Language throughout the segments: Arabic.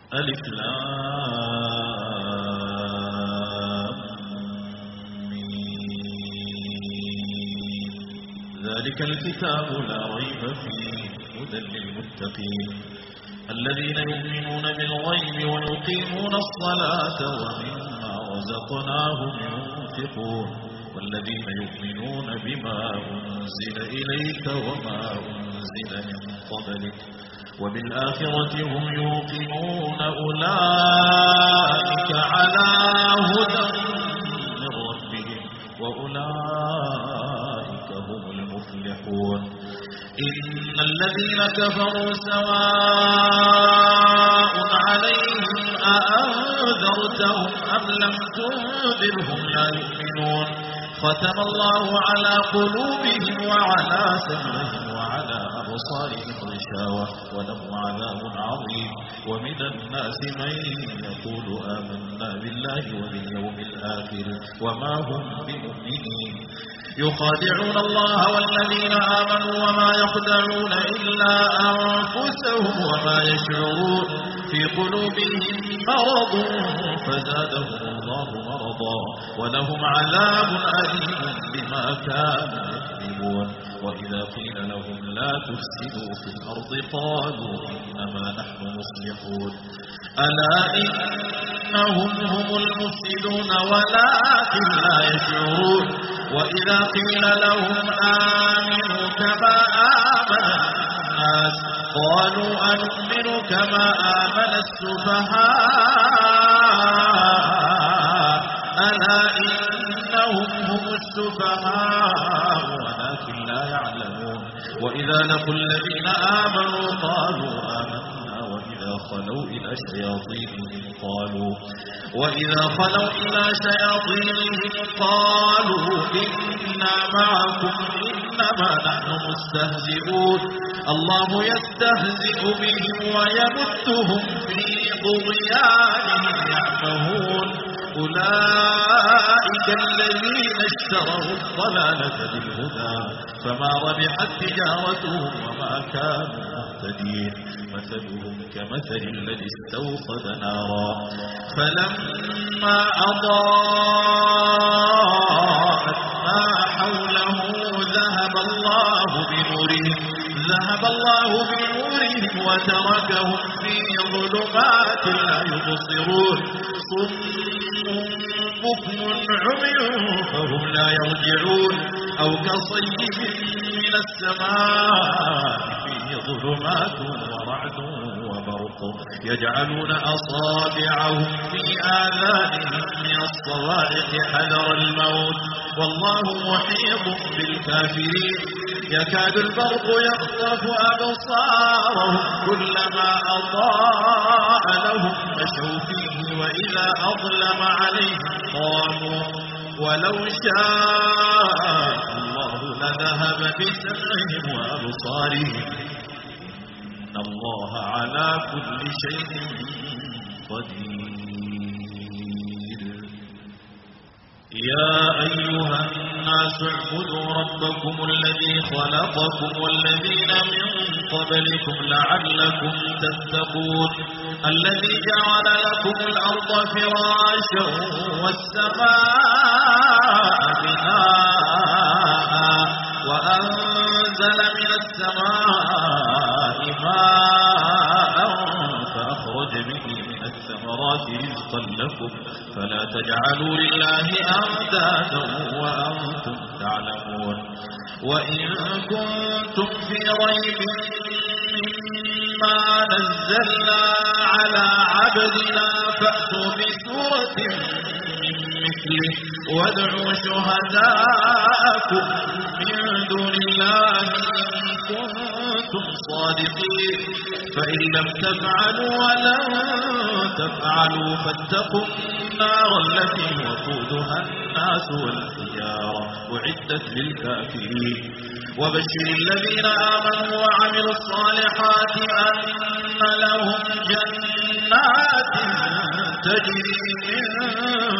ألف لام ميم. ذلك الكتاب لا ريب فيه هدى للمتقين الذين يؤمنون بالغيب ويقيمون الصلاة ومما رزقناهم ينفقون والذين يؤمنون بما أنزل إليك وما أنزل من قبلك وبالآخرة هم يوقنون أولئك على هدى من ربهم وأولئك هم المفلحون إن الذين كفروا سواء عليهم أأنذرتهم أم لم تنذرهم لا يؤمنون ختم الله على قلوبهم وعلى سمعهم وعلى أبصارهم غشاوة ولهم عذاب عظيم ومن الناس من يقول آمنا بالله وباليوم الآخر وما هم بمؤمنين يخادعون الله والذين آمنوا وما يخدعون إلا أنفسهم وما يشعرون في قلوبهم مرض فزادهم الله مرضا ولهم عذاب أليم بما كانوا يكذبون وإذا قيل لهم لا تفسدوا في الأرض قالوا إنما نحن مصلحون ألا إنهم هم المفسدون ولكن لا يشعرون وإذا قيل لهم آمنوا كما آمن الناس قالوا أنؤمن كما آمن السفهاء ألا إنهم هم السفهاء ولكن لا يعلمون وإذا لقوا الذين آمنوا قالوا آمنا وإذا خلوا إلى شياطينهم قالوا إنا معكم إنما نحن مستهزئون الله يستهزئ بهم ويمدهم في طغيانهم يعمهون أولئك الذين اشتروا الضلالة بالهدى فما ربحت تجارتهم وما كانوا مهتدين مثلهم كمثل الذي استوقد نارا فلما أضاءت ما حوله ذهب الله بنورهم وتركهم في ظلمات لا يبصرون صم بكم عمي فهم لا يرجعون أو كصيب من السماء فيه ظلمات ورعد وبرق يجعلون أصابعهم في آذانهم من الصواعق حذر الموت والله محيط بالكافرين يكاد البرق يخطف أبصارهم كلما أضاء لهم مشوا فيه وإذا أظلم عليهم قاموا ولو شاء الله لذهب بسمعهم وأبصارهم إن الله على كل شيء قدير يا أيها الناس اعبدوا ربكم الذي خلقكم والذين من قبلكم لعلكم تتقون الذي جعل لكم الأرض فراشا والسماء بناء وأنزل من السماء ماء فأخرج به من الثمرات رزقا لكم فلا تجعلوا لله أندادا وأنتم تعلمون وإن كنتم في ريب مما نزلنا على عبدنا فأتوا بسورة من مثله وادعوا شهداءكم من دون الله إن كنتم صادقين فإن لم تفعلوا ولن تفعلوا فاتقوا النار التي وقودها الناس والحجارة أعدت للكافرين وبشر الذين آمنوا وعملوا الصالحات أن لهم جنات تجري من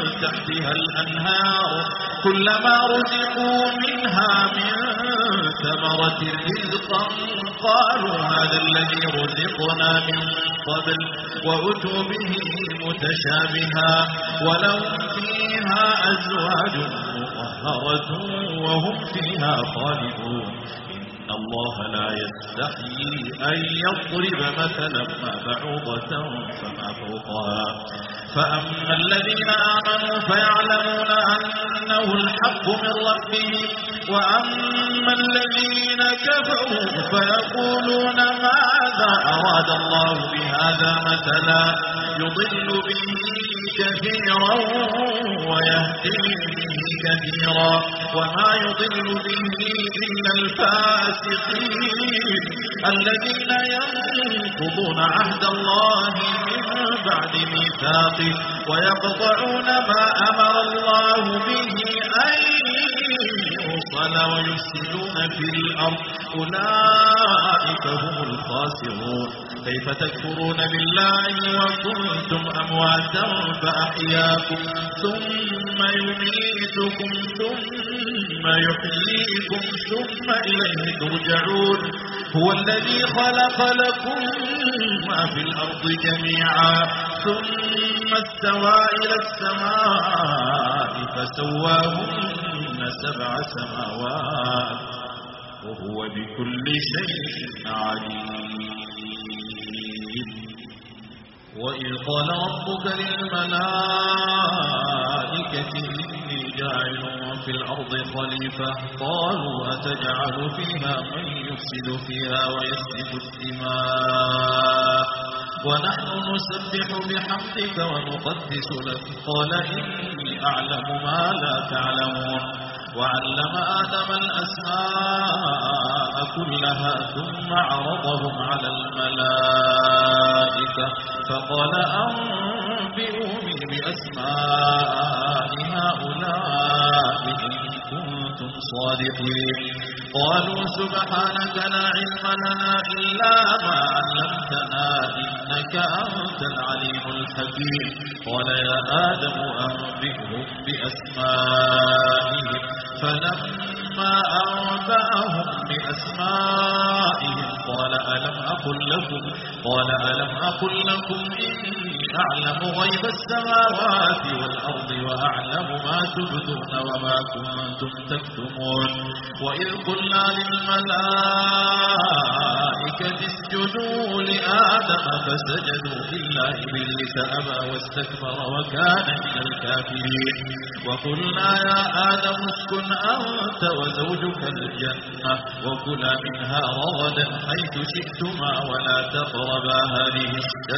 تحتها الأنهار كلما رزقوا منها من ثمرة رزقا قالوا هذا الذي رزقنا من قبل وأتوا به متشابها ولهم فيها أزواج مطهرة وهم فيها خالدون إن الله لا يستحيي أن يضرب مثلا ما بعوضة فما فوقها فأما الذين آمنوا فيعلمون أنه الحق من ربهم وأما الذين كفروا فيقولون ماذا أراد الله بهذا مثلا يضل به كثيرا ويهدي به كثيرا وما يضل به إلا الفاسقين الذين ينقضون عهد الله من بعد ميثاقه ويقطعون ما أمر الله به أن يوصل ويفسدون في الأرض أولئك هم الخاسرون كيف تكفرون بالله وكنتم أمواتا فأحياكم ثم يميتكم ثم يحييكم ثم إليه ترجعون هو الذي خلق لكم ما في الأرض جميعا ثم استوى إلى السماء فسواهن 7 سماوات وهو بكل شيء عليم وإذ قال ربك للملائكة إني جاعل في الأرض خليفة قالوا أتجعل فيها من يفسد فيها ويسفك الدماء ونحن نسبح بحمدك ونقدس لك قال إني أعلم ما لا تعلمون وعلم آدم الأسماء كلها ثم عرضهم على الملائكة فقال أنبئوني بأسماء هؤلاء إن كنتم صادقين قالوا سبحانك لا علم لنا إلا ما علمتنا إنك أنت العليم الحكيم قال يا آدم أنبئهم بأسمائهم فلما أنبأهم بأسمائهم قال ألم أقل لكم إني أعلم غيب السماوات والأرض وأعلم ما تبدون وما كنتم تكتمون وإذ قلنا للملائكة اسجدوا لآدم فسجدوا إلا إبليس أبى واستكبر وكان من الكافرين وقلنا يا آدم اسكن أنت وزوجك الجنة وكلا منها رغدا حيث شئتما ولا تقربا هذه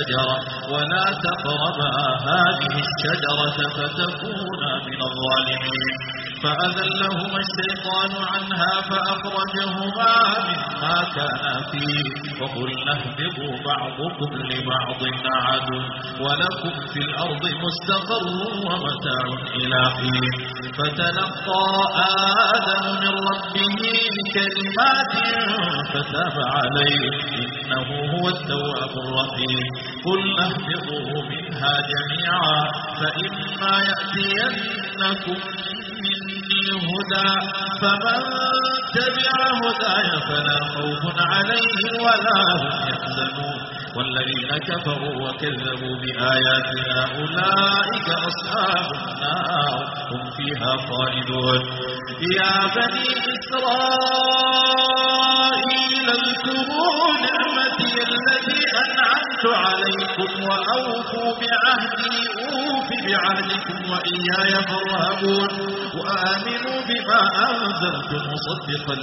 الشجرة فتكونا من الظالمين فأذلهما الشيطان عنها فأخرجهما مما كانا فيه وقلنا اهبطوا بعضكم لبعض عدو ولكم في الأرض مستقر ومتاع إلى حين فتلقى آدم من ربه كلمات فتاب عليه إنه هو التواب الرحيم قلنا اهبطوا منها جميعا فإما يأتينكم مني هدى فمن تبع هداي فلا خوف عليهم ولا هم يحزنون والذين كفروا وكذبوا بآياتنا أولئك أصحاب النار هم فيها خالدون يا بني إسرائيل اذكروا نعمتي التي أنعمت عليكم وأوفوا بعهدي أوف بعهدكم وإياي فارهبون وآمنوا بما أنزلت مصدقا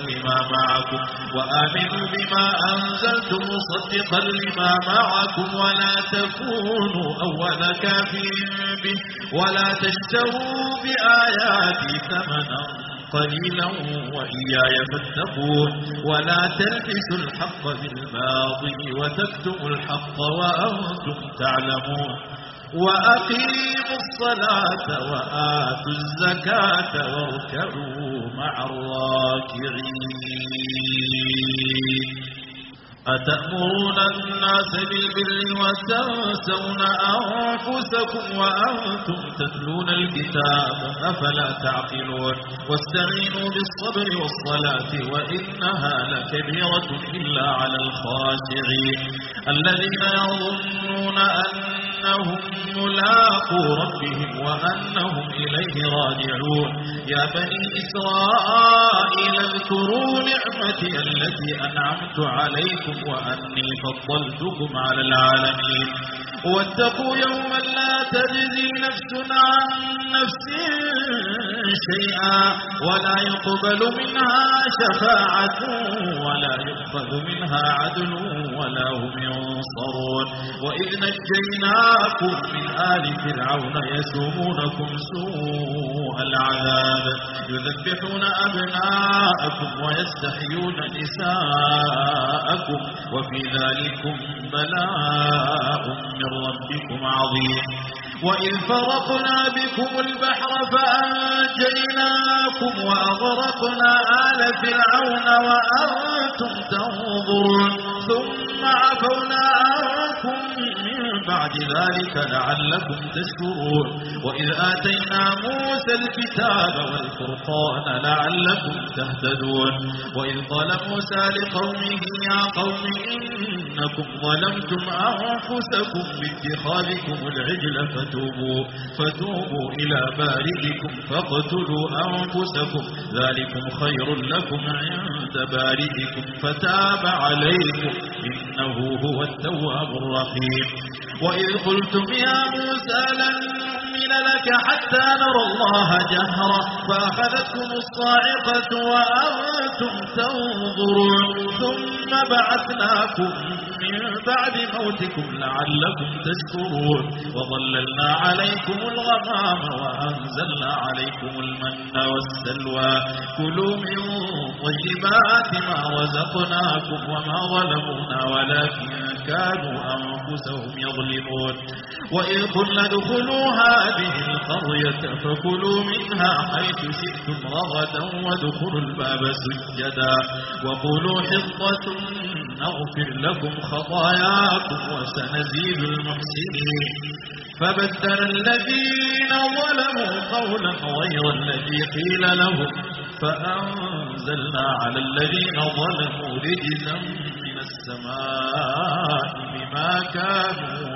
لما معكم ولا تكونوا أول كافر به ولا تشتروا بآياتي ثمنا قليلا وإياي فاتقون ولا تلبسوا الحق بالباطل وتكتموا الحق وأنتم تعلمون وأقيموا الصلاة وآتوا الزكاة واركعوا مع الراكعين أتأمرون الناس بالبر وتنسون أنفسكم وأنتم تتلون الكتاب أفلا تعقلون واستعينوا بالصبر والصلاة وإنها لكبيرة إلا على الخاشعين الذين يظنون أنهم ملاقو ربهم وأنهم إليه راجعون يا بني إسرائيل اذكروا نعمتي التي أنعمت عليكم وأني فضلتكم على العالمين واتقوا يوما لا تجزي نفس عن نفس شيئا ولا يقبل منها شفاعة ولا يؤخذ منها عدل ولا هم ينصرون وإذ نجيناكم من آل فرعون يسومونكم سوء العذاب يذبحون أبناءكم ويستحيون نساءكم وفي ذلكم بلاء من ربكم عظيم وإذ فرقنا بكم البحر فأنجيناكم وأغرقنا آل فرعون وأنتم تنظرون ثم عفونا عنكم من بعد ذلك لعلكم تشكرون وإذ آتينا موسى الكتاب والفرقان لعلكم تهتدون وإذ قال موسى لقومه يا قوم إنكم ظلمتم أنفسكم باتخاذكم العجل فتوبوا إلى بارئكم فاقتلوا أنفسكم ذلكم خير لكم عند بارئكم فتاب عليكم إنه هو التواب الرحيم وإذ قلتم يا موسى لن نؤمن لك حتى نرى الله جهرا فأخذتكم الصاعقة وأنتم تنظرون ثم بعثناكم من بعد موتكم لعلكم تشكرون وظللنا عليكم الغمام وأنزلنا عليكم المن والسلوى كلوا من طيبات ما رزقناكم وما ظلمونا ولكن كانوا أنفسهم يظلمون وإذ قلنا ادخلوا هذه القرية فكلوا منها حيث شئتم رغدا وادخلوا الباب سجدا وقولوا حطة نغفر لكم خطاياكم وسنزيد المحسنين فبدل الذين ظلموا قولا غير الذي قيل لهم فأنزلنا على الذين ظلموا رجزا من السماء بما كانوا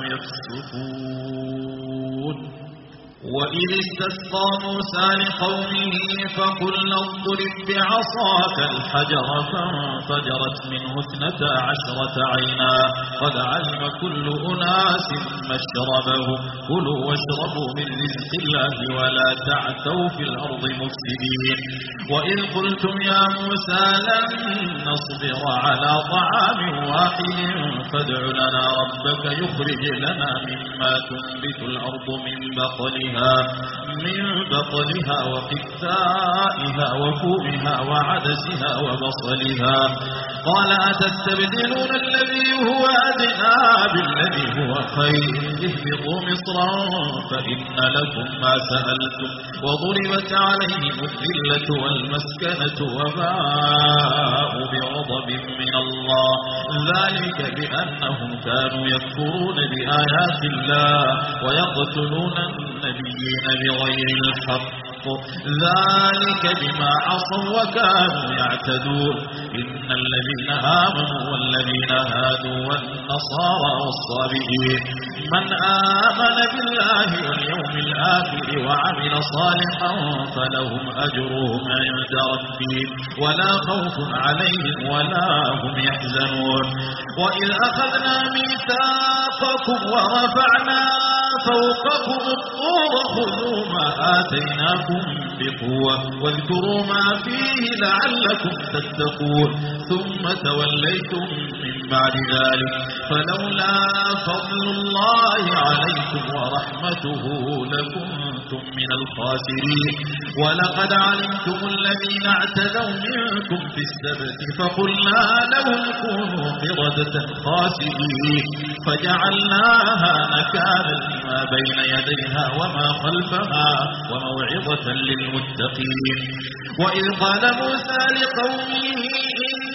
يفسقون وإذ استسقى موسى لقومه فقلنا اضرب بعصاك الحجر فانفجرت منه 12 عينا قد علم كل أناس مشربهم كلوا واشربوا من رزق الله ولا تعثوا في الأرض مفسدين وإذ قلتم يا موسى لن نصبر على طعام واحد فادع لنا ربك يخرج لنا مما تنبت الأرض من بقلها وقثائها وفومها وعدسها وبصلها قال أتستبدلون الذي هو أدنى بالذي هو خير اهبطوا مصرا فإن لكم ما سألتم وضربت عليهم الذلة والمسكنة وباءوا بغضب من الله ذلك بأنهم كانوا يكفرون بآيات الله ويقتلون النبيين بغير الحق ذلك بما عصوا وكانوا يعتدون إن الذين آمنوا والذين هادوا والنصارى والصابئين من آمن بالله واليوم الآخر وعمل صالحا فلهم أجرهم عند ربهم ولا خوف عليهم ولا هم يحزنون وإذ أخذنا ميثاقكم ورفعنا فوقكم الطور خذوا ما آتيناكم بقوة واذكروا ما فيه لعلكم تتقون ثم توليتم من بعد ذلك فلولا فضل الله عليكم ورحمته لكنتم من الخاسرين ولقد علمتم الذين اعتدوا منكم في السبت فقلنا لهم كونوا قردة خاسئين فجعلناها نكالا لما بين يديها وما خلفها وموعظة للمتقين وإذ قال موسى لقومه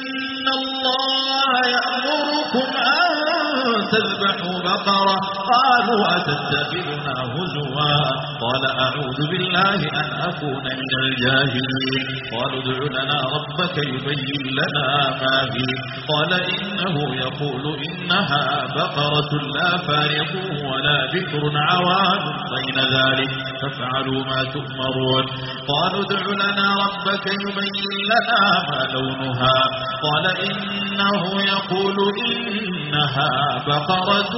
الله يأمركم أن تذبحوا بقرة. قالوا أتتخذنا هزوا؟ قال أعوذ بالله أن أكون من الجاهلين. قالوا ادع لنا ربك يبين لنا ما هي. قال إنه يقول إنها بقرة لا فارض ولا بكر عوان بين ذلك فافعلوا ما تؤمرون. قالوا ادع لنا ربك يبين لنا ما لونها. قال إنه يقول إنها بقرة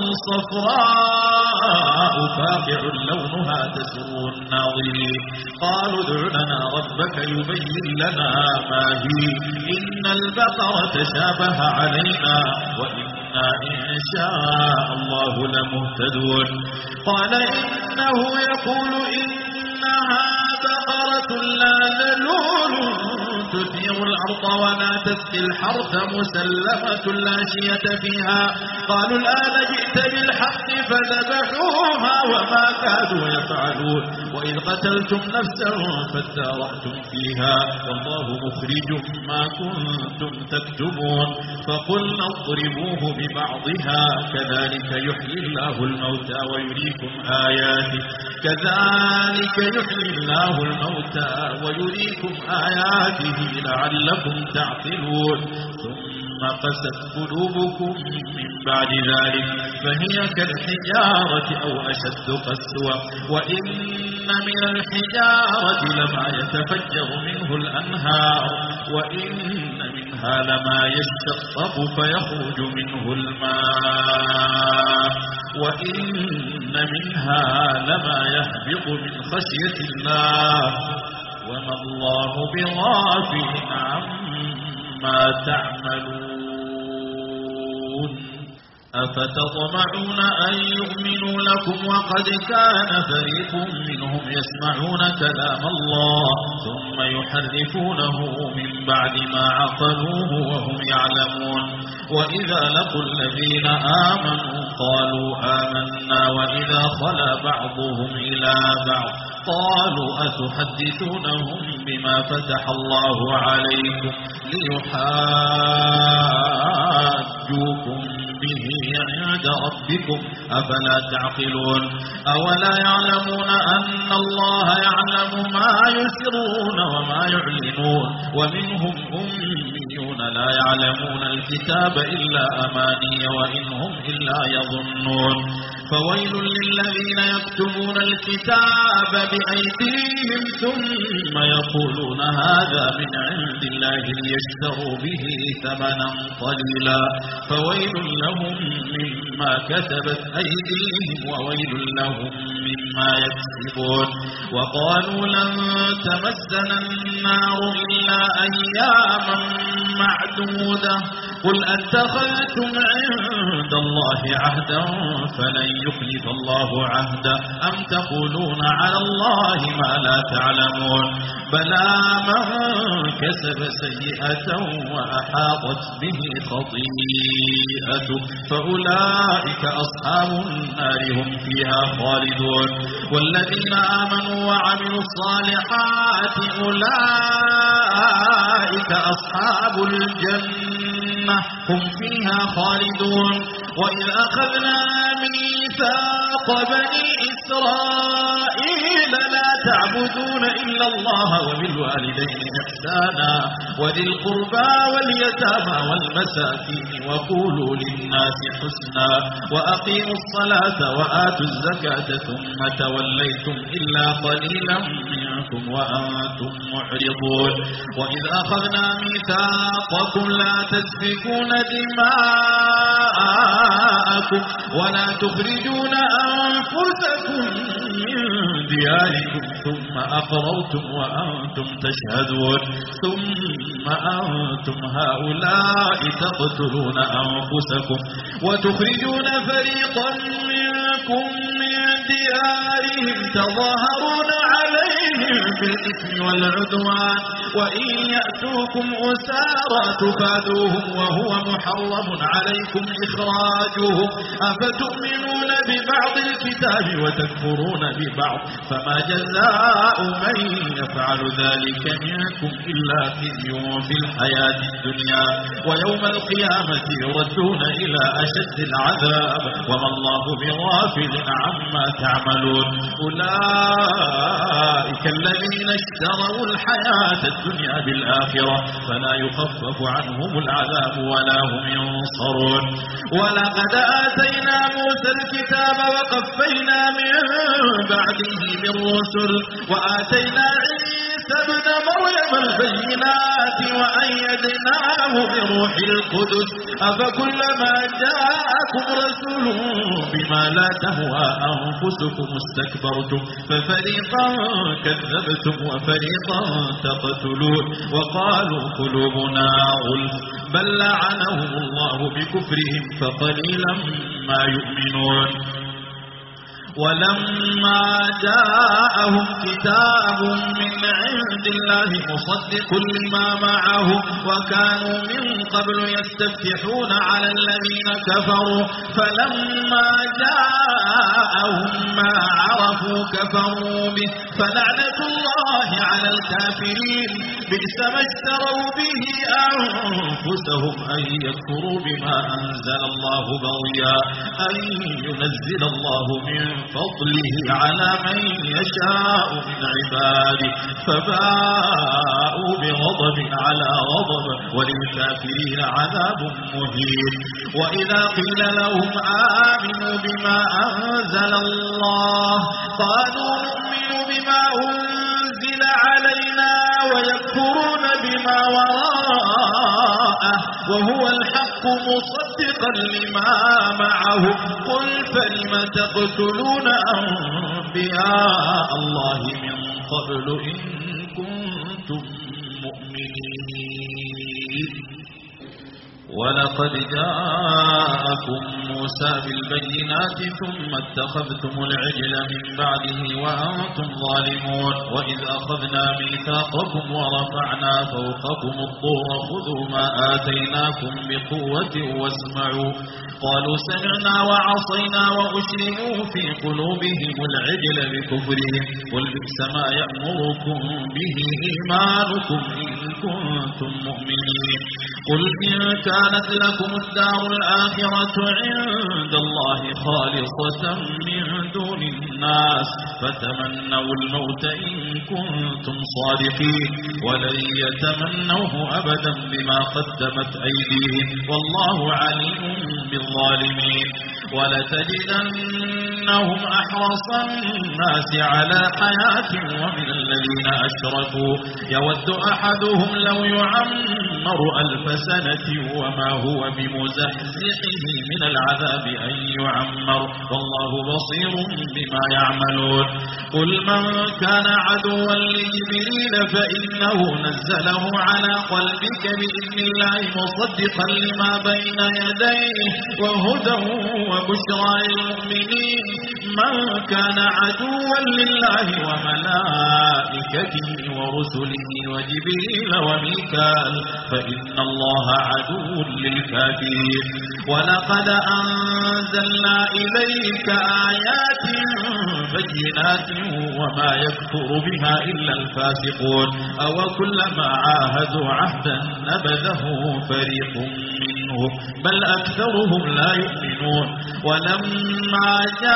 صفراء فاقع لونها تسر الناظرين. قالوا ادع لنا ربك يبين لنا ما هي إن البقرة تشابه علينا وإنا إن شاء الله لمهتدون. قال إنه يقول إنها بقرة لا ذلول تثير الأرض ولا تسقي الحرث مسلمة لا شية فيها. قالوا الآن جئت بالحق فذبحوها وما كادوا يفعلون. وإذ قتلتم نفسا فادارأتم فيها والله مخرج ما كنتم تكتمون. فقلنا اضربوه ببعضها كذلك يحيي الله الموتى ويريكم آياته لعلكم تعقلون. ثم قست قلوبكم من بعد ذلك فهي كالحجارة أو أشد قسوة وإن من الحجارة لما يتفجر منه الأنهار وإن منها لما يشقق فيخرج منه الماء وإن منها لما يهبط من خشية الله وما الله بغافل عما تعملون. أفتطمعون أن يؤمنوا لكم وقد كان فريق منهم يسمعون كلام الله ثم يحرفونه من بعد ما عقلوه وهم يعلمون. وإذا لقوا الذين آمنوا قالوا آمنا وإذا خلا بعضهم إلى بعض قالوا أتحدثونهم بما فتح الله عليكم ليحاجوكم به عند ربكم أفلا تعقلون. أولا يعلمون أن الله يعلم ما يسرون وما يعلنون ومنهم أميون لا يعلمون الكتاب إلا أماني وإن هم إلا يظنون. فويل للذين يكتبون الكتاب بأيديهم ثم يقولون هذا من عند الله ليشتروا به ثمنا قليلا فويل لهم مما كتبت أيديهم وويل لهم مما يكسبون. وقالوا لن تمسنا النار إلا أياما معدودة قل أتخذتم عند الله عهدا فلن يخلف الله عهدا أم تقولون على الله ما لا تعلمون. بلى من كسب سيئة وأحاطت به خطيئته فأولئك أصحاب النار هم فيها خالدون. والذين آمنوا وعملوا الصالحات أولئك أصحاب الجنة هم فيها خالدون. وإذ أخذنا ميثاق بني إسرائيل لا تعبدون إلا الله وبالوالدين إحسانا وذي القربى واليتامى والمساكين وقولوا للناس حسنا وأقيموا الصلاة وآتوا الزكاة ثم توليتم إلا قليلا منكم وأنتم معرضون. وإذ أخذنا ميثاقكم لا تسفكون دماءكم ولا تخرجون أنفسكم من دياركم ثم أقررتم وأنتم تشهدون. ثم أنتم هؤلاء تقتلون أنفسكم وتخرجون فريقا منكم من ديارهم تظاهرون عليهم بالإثم والعدوان وإن يأتوكم أسارى تفادوهم وهو محرم عليكم إخراجهم أفتؤمنون ببعض الكتاب وتكفرون ببعض فما جزاء من يفعل ذلك منكم إلا خزي في الحياة الدنيا ويوم القيامة يردون إلى أشد العذاب وما الله بغافل عما تعملون أولئك الذين اشتروا الحياة الدنيا بالآخرة فلا يخفف عنهم العذاب ولا هم ينصرون ولقد آتينا موسى الكتاب وقفينا من بعده بالرسل وآتينا عيسى ابن مريم البينات وأيدناه بروح القدس أفكلما جاءكم رسول بما لا تهوى أنفسكم استكبرتم ففريقا كذبتم وفريقا تقتلون وقالوا قلوبنا غلف بل لعنهم الله بكفرهم فقليلا ما يؤمنون ولما جاءهم كتاب من عند الله مصدق لما معهم وكانوا من قبل يستفتحون على الذين كفروا فلما جاءهم ما عرفوا كفروا به فلعنة الله على الكافرين بئس ما اشتروا به أنفسهم أن يكفروا بما أنزل الله بغيا أن ينزل الله من فضله على من يشاء من عباده فباءوا بغضب على غضب وللكافرين عذاب مهين وإذا قيل لهم آمنوا بما أنزل الله قالوا نؤمن بما أنزل علينا ويكفرون بما وراءه وهو الحق مصدقا لما معهم قل فلم تقتلون أنبياء الله من قبل إن كنتم مؤمنين ولقد جاءكم موسى بالبينات ثم اتخذتم العجل من بعده وأنتم ظالمون وإذ أخذنا ميثاقكم ورفعنا فوقكم الطور خذوا ما آتيناكم بقوة واسمعوا قالوا سمعنا وعصينا وأشربوا في قلوبهم العجل بكفرهم قل بئس ما يأمركم به إيمانكم إن كنتم مؤمنين قل إن كانت لكم الدار الآخرة عند الله خالصة من دون الناس فتمنوا الموت إن كنتم صادقين ولن يتمنوه أبدا بما قدمت أيديهم والله عليم بالظالمين ولتجدنهم أحرص الناس على حياة ومن الذين أشركوا يود أحدهم لو يعمر 1000 سنة وما هو بمزحزحه من العذاب أن يعمر والله بصير بما يعملون قل من كان عدوا لجبريل فإنه نزله على قلبك بإذن الله مصدقا لما بين يديه وهدى وبشرى للمؤمنين من كان عدوا لله وملائكته ورسله وجبريل وميكال فإن الله عدو للكافرين ولقد أنزلنا إليك آيات بينات وما يكفر بها إلا الفاسقون أو كلما عاهدوا عهدا نبذه فريق منهم بل أكثرهم لا يؤمنون ولما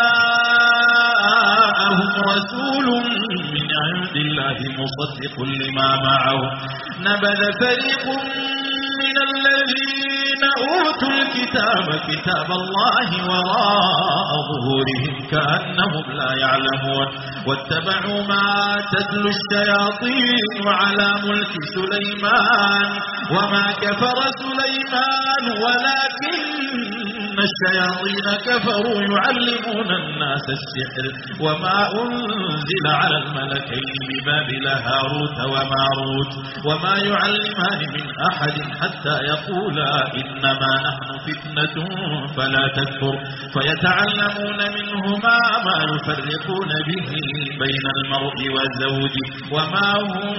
جاءهم رسول من عند الله مصدق لما معه نبذ فريق من الذين أوتوا الكتاب كتاب الله وراء ظهورهم كأنهم لا يعلمون واتبعوا ما تتلو الشياطين على ملك سليمان وما كفر سليمان ولكن الشياطين كفروا يعلمون الناس السحر وما أنزل على الملكين ببابل هاروت وماروت وما يعلمان من أحد حتى يقولا إنما نحن فتنة فلا تكفر فيتعلمون منهما ما يفرقون به بين المرء وزوجه وما هم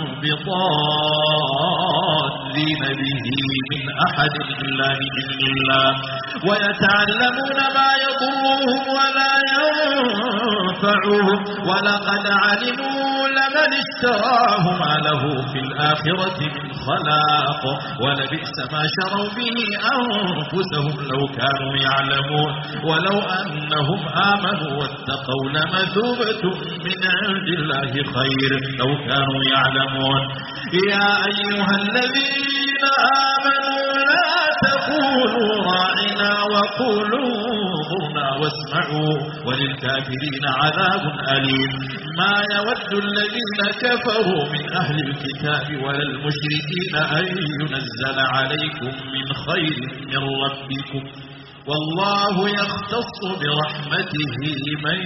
بضارين به من أحد إلا بإذن الله ويتعلمون ما يضرهم ولا ينفعهم ولقد علموا لمن اشتراه ما له في الآخرة من خلاق ولبئس ما شروا به أنفسهم لو كانوا يعلمون ولو أنهم آمنوا واتقوا لمثوبة من عند الله خير لو كانوا يعلمون يا أيها الذين آمنوا لا تقولوا راعنا وقولوا انظرنا واسمعوا وللكافرين عذاب أليم ما يود الذين كفروا من أهل الكتاب ولا المشركين أن ينزل عليكم من خير من ربكم والله يختص برحمته من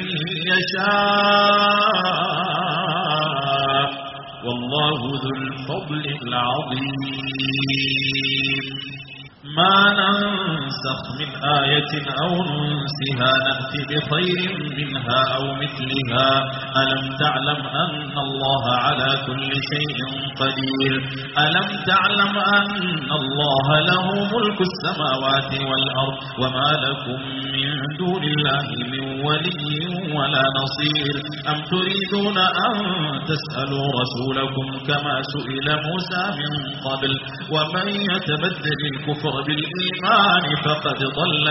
يشاء والله ذو الفضل العظيم ما ننسخ من آية أو ننسها نأتي بخير منها أو مثلها ألم تعلم أن الله على كل شيء قدير ألم تعلم أن الله له ملك السماوات والأرض وما لكم من دون الله من ولي ولا نصير أم تريدون أن تسألوا رسولكم كما سئل موسى من قبل ومن يتبدل الكفر بالإيمان فقد ضل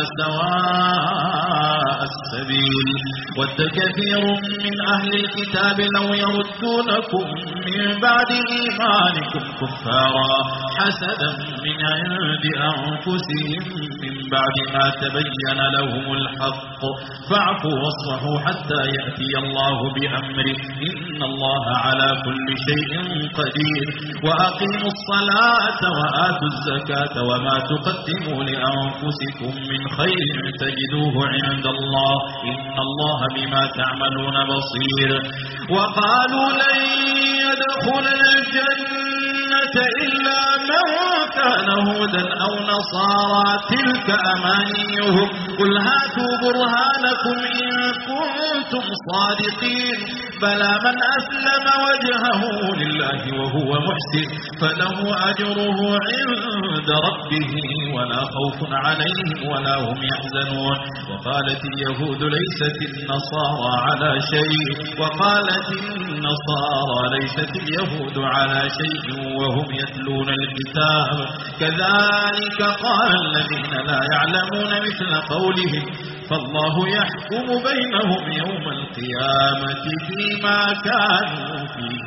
سواء السبيل ود كثير من أهل الكتاب لو يردونكم من بعد إيمانكم كفارا حسدا من عند أنفسهم من بعد ما تبين لهم الحق فاعفوا واصفحوا حتى يأتي الله بأمره إن الله على كل شيء قدير وأقيموا الصلاة وآتوا الزكاة وما تقدموا لأنفسكم من خير تجدوه عند الله إن الله بما تعملون بصير وقالوا لن يدخل الجنة إلا من كان هودا أو نصارى تلك أمانيهم قل هاتوا برهانكم إن كنتم صادقين بلى من أسلم وجهه لله وهو محسن فله أجره عند ربه ولا خوف عليهم ولا هم يحزنون وقالت اليهود ليست النصارى على شيء وقالت النصارى ليست اليهود على شيء وهم يتلون الكتاب كذلك قال الذين لا يعلمون مثل قولهم فالله يحكم بينهم يوم القيامة فيما كانوا فيه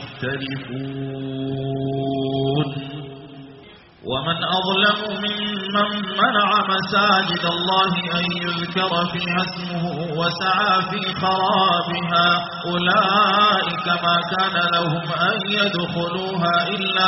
يختلفون ومن أظلم ممن منع مساجد الله أن يذكر فيها اسمه وسعى في خرابها أولئك ما كان لهم أن يدخلوها إلا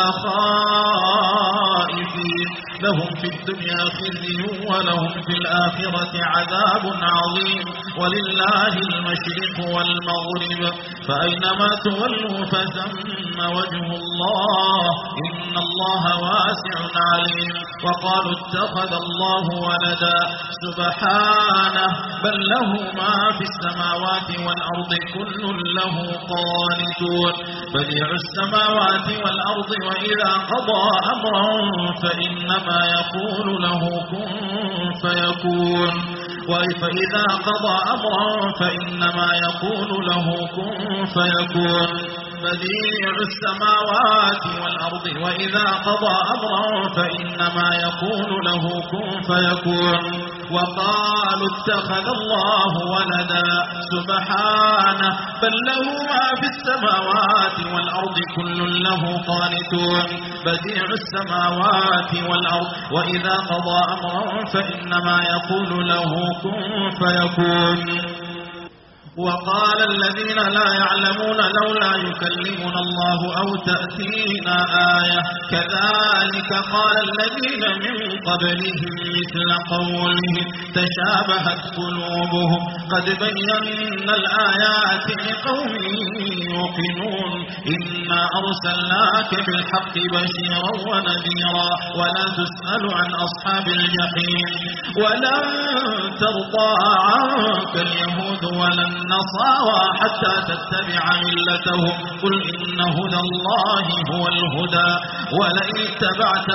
خائفين لهم في الدنيا خزي ولهم في الآخرة عذاب عظيم ولله المشرق والمغرب فأينما تولوا فثم وجه الله إن الله واسع عليم وقالوا اتخذ الله ولدا سبحانه بل له ما في السماوات والأرض كل له قانتون بديع السماوات والأرض وإذا قضى أمرا فإنما يقول له كن فيكون فإذا قضى أمرا فإنما يقول له كن فيكون بديع السماوات والأرض وإذا قضى أمرا فإنما يقول له كن فيكون وقالوا اتخذ الله ولدا سبحانه بل له ما في السماوات والأرض كل له قانتون بديع السماوات والأرض وإذا قضى أمرا فإنما يقول له كن فيكون وقال الذين لا يعلمون لولا يكلمنا الله أو تأتينا آية كذلك قال الذين من قبلهم مثل قولهم تشابهت قلوبهم قد بينا الآيات لقوم يوقنون إنا أرسلناك بالحق بشيرا ونذيرا ولا تسأل عن أصحاب الجحيم ولن ترضى عنك اليهود ولا النصارى حتى تتبع ملتهم قل إن هدى الله هو الهدى ولئن اتبعت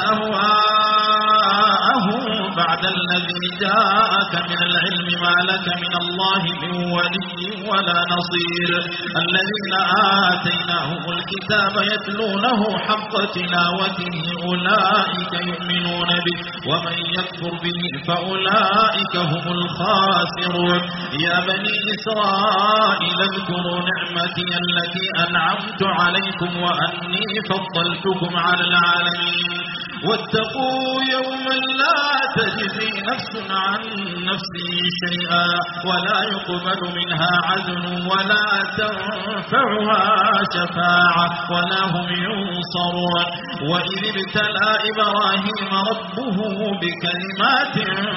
أهواءهم بعد الذي جاءك من العلم ما لك من الله من ولي ولا نصير الذين آتيناهم الكتاب يتلونه حق تلاوته أولئك يؤمنون به ومن يكفر به فأولئك هم الخاسرون يا بني إسرائيل اذكروا نعمتي التي أنعمت عليكم وأني فضلتكم على العالمين واتقوا يوما لا تجزي نفس عن نفس شيئا ولا يقبل منها عدل ولا تنفعها شفاعة ولا هم ينصرون وإذ ابتلى إبراهيم ربه بكلمات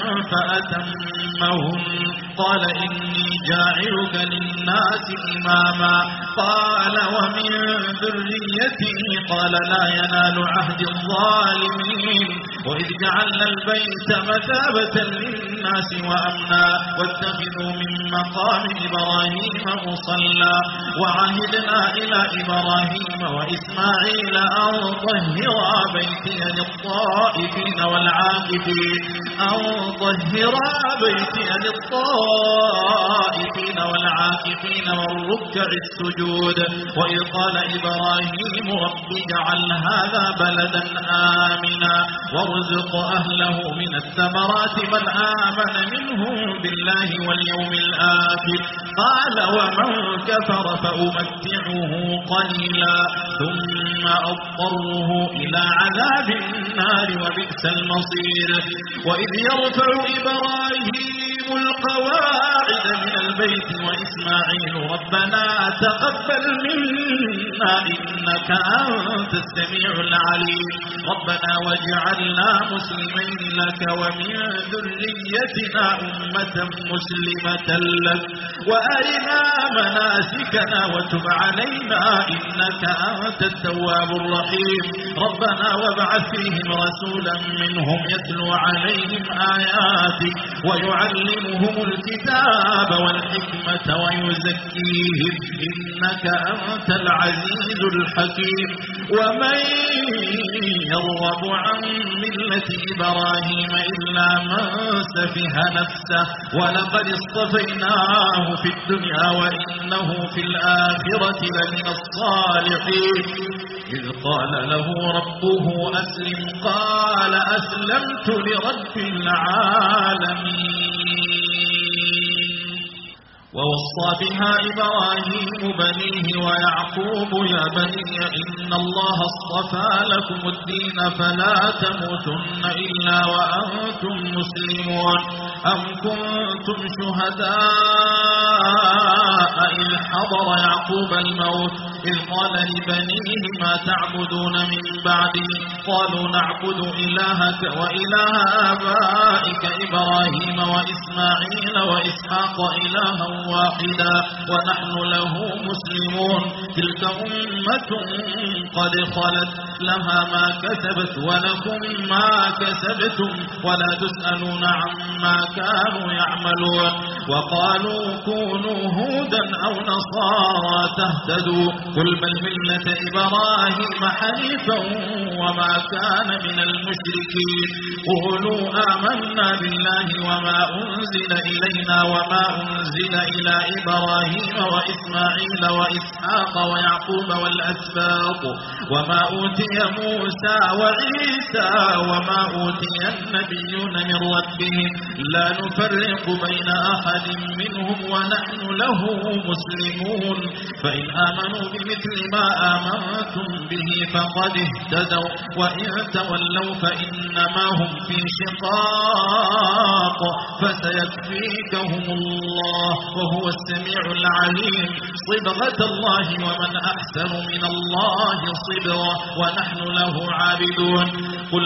فأتمهن قال إني جاعلك للناس إماما قال ومن ذريتي قال لا ينال عهد الظالمين وإذ جعلنا البيت مثابة للناس وأمنا واتخذوا من مقام إبراهيم مصلى وعهدنا إلى إبراهيم وإسماعيل أن طهرا بيتي للطائفين والعاكفين أن طهرا بيتي للطائفين والعاكفين والركع السجود وإذ قال إبراهيم رب اجعل هذا بلدا آمنا وارزق أهله من الثمرات من آمن منهم بالله واليوم الآخر قال ومن كفر فأمتعه قليلا ثم أضطره إلى عذاب النار وبئس المصير وإذ يرفع إبراهيم القواعد من البيت وإسماعيل ربنا تقبل منا إنك أنت السميع العليم ربنا واجعلنا مسلمين لك ومن ذريتنا أمة مسلمة لك وأرنا مناسكنا وتب علينا إنك أنت التواب الرحيم ربنا وابعث فيهم رسولا منهم يتلو عليهم آياتك ويعلمهم الكتاب والحكمة ويزكيهم إنك أنت العزيز الحكيم ومن يرغب عن ملة إبراهيم إلا من سفه نفسه ولقد اصطفيناه في الدنيا وإنه في الآخرة لمن الصالحين إذ قال له ربه أسلم قال أسلمت لرب العالمين ووصى بها إبراهيم بنيه ويعقوب يا بني إن الله اصطفى لكم الدين فلا تموتن إلا وأنتم مسلمون أم كنتم شهداء إذ حضر يعقوب الموت إذ قال لبنيه ما تعبدون من بعدي قالوا نعبد إلهك وإله آبائك إبراهيم وإسماعيل وإسحاق إلها واحدا ونحن له مسلمون تلك أمة قد خلت لها ما كسبت ولكم ما كسبتم ولا تسألون عما كانوا يعملون وقالوا كونوا هودا أو نصارى تهتدوا قل بل ملة إبراهيم حنيفا وما كان من المشركين قولوا آمنا بالله وما أنزل إلينا وما أنزل إلى إبراهيم وإسماعيل وإسحاق ويعقوب والأسباط وما أوتي موسى وعيسى وما أوتي النبيون من ربهم لا نفرق بين أحد منهم ونحن له مسلمون فإن آمنوا بمثل ما آمنتم به فقد اهتدوا وإن تولوا فإنما هم في شقاق فسيكفيكهم الله وهو السميع العليم صبغة الله ومن أحسن من الله صبغة ونحن له عابدون قل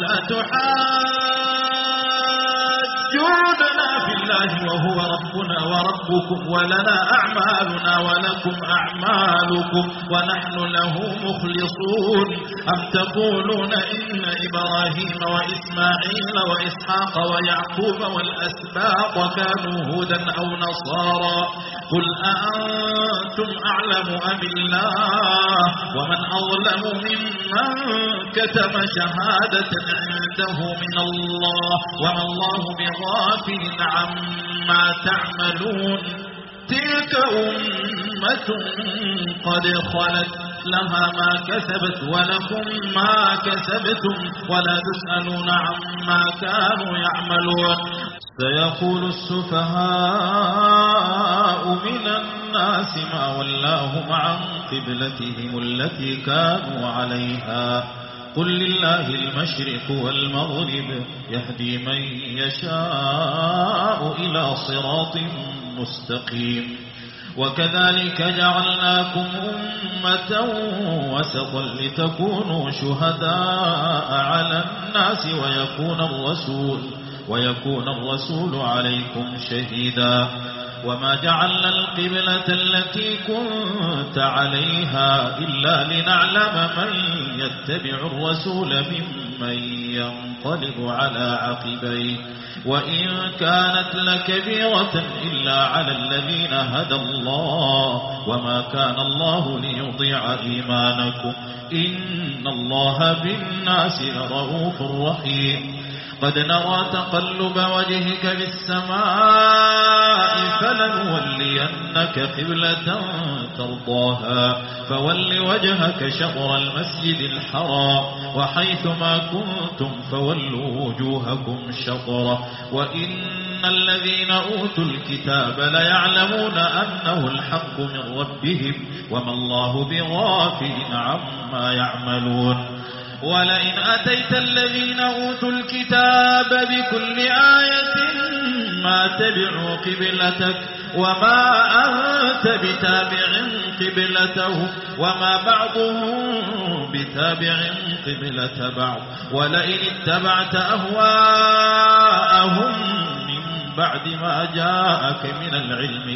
أتحاجوننا في الله وهو ربنا وربكم ولنا أعمالنا ولكم أعمالكم ونحن له مخلصون أم تقولون إن إبراهيم وإسماعيل وإسحاق ويعقوب والأسباط كانوا هودا أو نصارى قل أأنتم أعلم أم الله ومن أظلم ممن كتم شهادة عنده من الله وما الله بغافل عما تعملون تلك أمة قد خلت لها ما كسبت ولكم ما كسبتم ولا تسألون عما كانوا يعملون سيقول السفهاء من الناس ما ولاهم عن قبلتهم التي كانوا عليها قل لله المشرق والمغرب يهدي من يشاء إلى صراط مستقيم وكذلك جعلناكم أمة وسطا لتكونوا شهداء على الناس ويكون الرسول عليكم شهيدا وما جعلنا القبلة التي كنت عليها إلا لنعلم من يتبع الرسول ممن ينقلب على عقبيه وإن كانت لكبيرة إلا على الذين هدى الله وما كان الله ليضيع إيمانكم إن الله بالناس لرؤوف رحيم قد نرى تقلب وجهك في السماء فلنولينك قبلة ترضاها فول وجهك شطر المسجد الحرام وحيثما كنتم فولوا وجوهكم شطره وإن الذين أوتوا الكتاب ليعلمون أنه الحق من ربهم وما الله بغافل عما يعملون ولئن أتيت الذين أوتوا الكتاب بكل آية ما تبعوا قبلتك وما أنت بتابع قبلتهم وما بعضهم بتابع قبلة بعض ولئن اتبعت أهواءهم بعد ما جاءك من العلم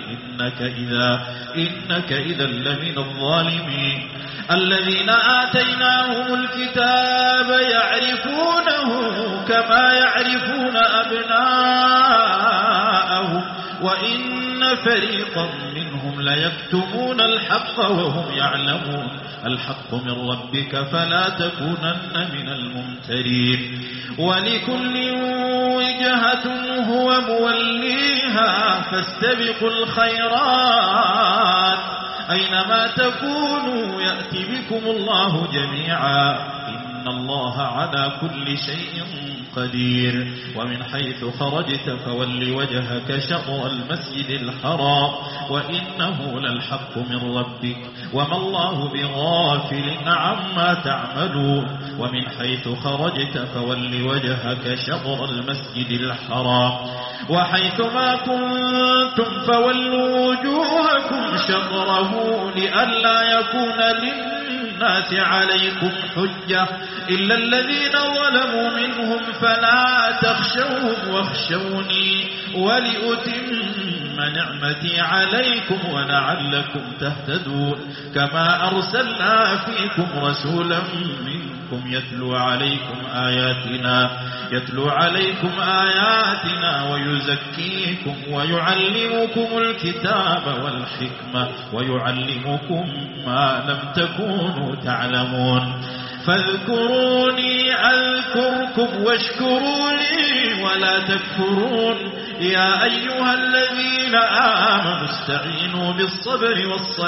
إنك إذا لمن الظالمين الذين آتيناهم الكتاب يعرفونه كما يعرفون أبناءهم وإن فريقا منهم ليكتمون الحق وهم يعلمون الحق من ربك فلا تكونن من الممترين ولكل وجهة هو موليها فاستبقوا الخيرات أينما تكونوا يأتي بكم الله جميعا إن الله على كل شيء قدير ومن حيث خرجت فول وجهك شطر المسجد الحرام وإنه للحق من ربك وما الله بغافل عما تعملون ومن حيث خرجت فول وجهك شطر المسجد الحرام وحيث ما كنتم فولوا وجوهكم شطره لئلا يكون للناس عليكم حجة إلا الذين ظلموا منهم فلا تخشوهم واخشوني ولأتم نعمتي عليكم ولعلكم تهتدون كما أرسلنا فيكم رسولا منكم يتلو عليكم آياتنا ويزكيكم ويعلمكم الكتاب والحكمة ويعلمكم ما لم تكونوا تعلمون فاذكروني أذكركم واشكروا لي ولا تكفرون يا أيها الذين آمنوا استعينوا بالصبر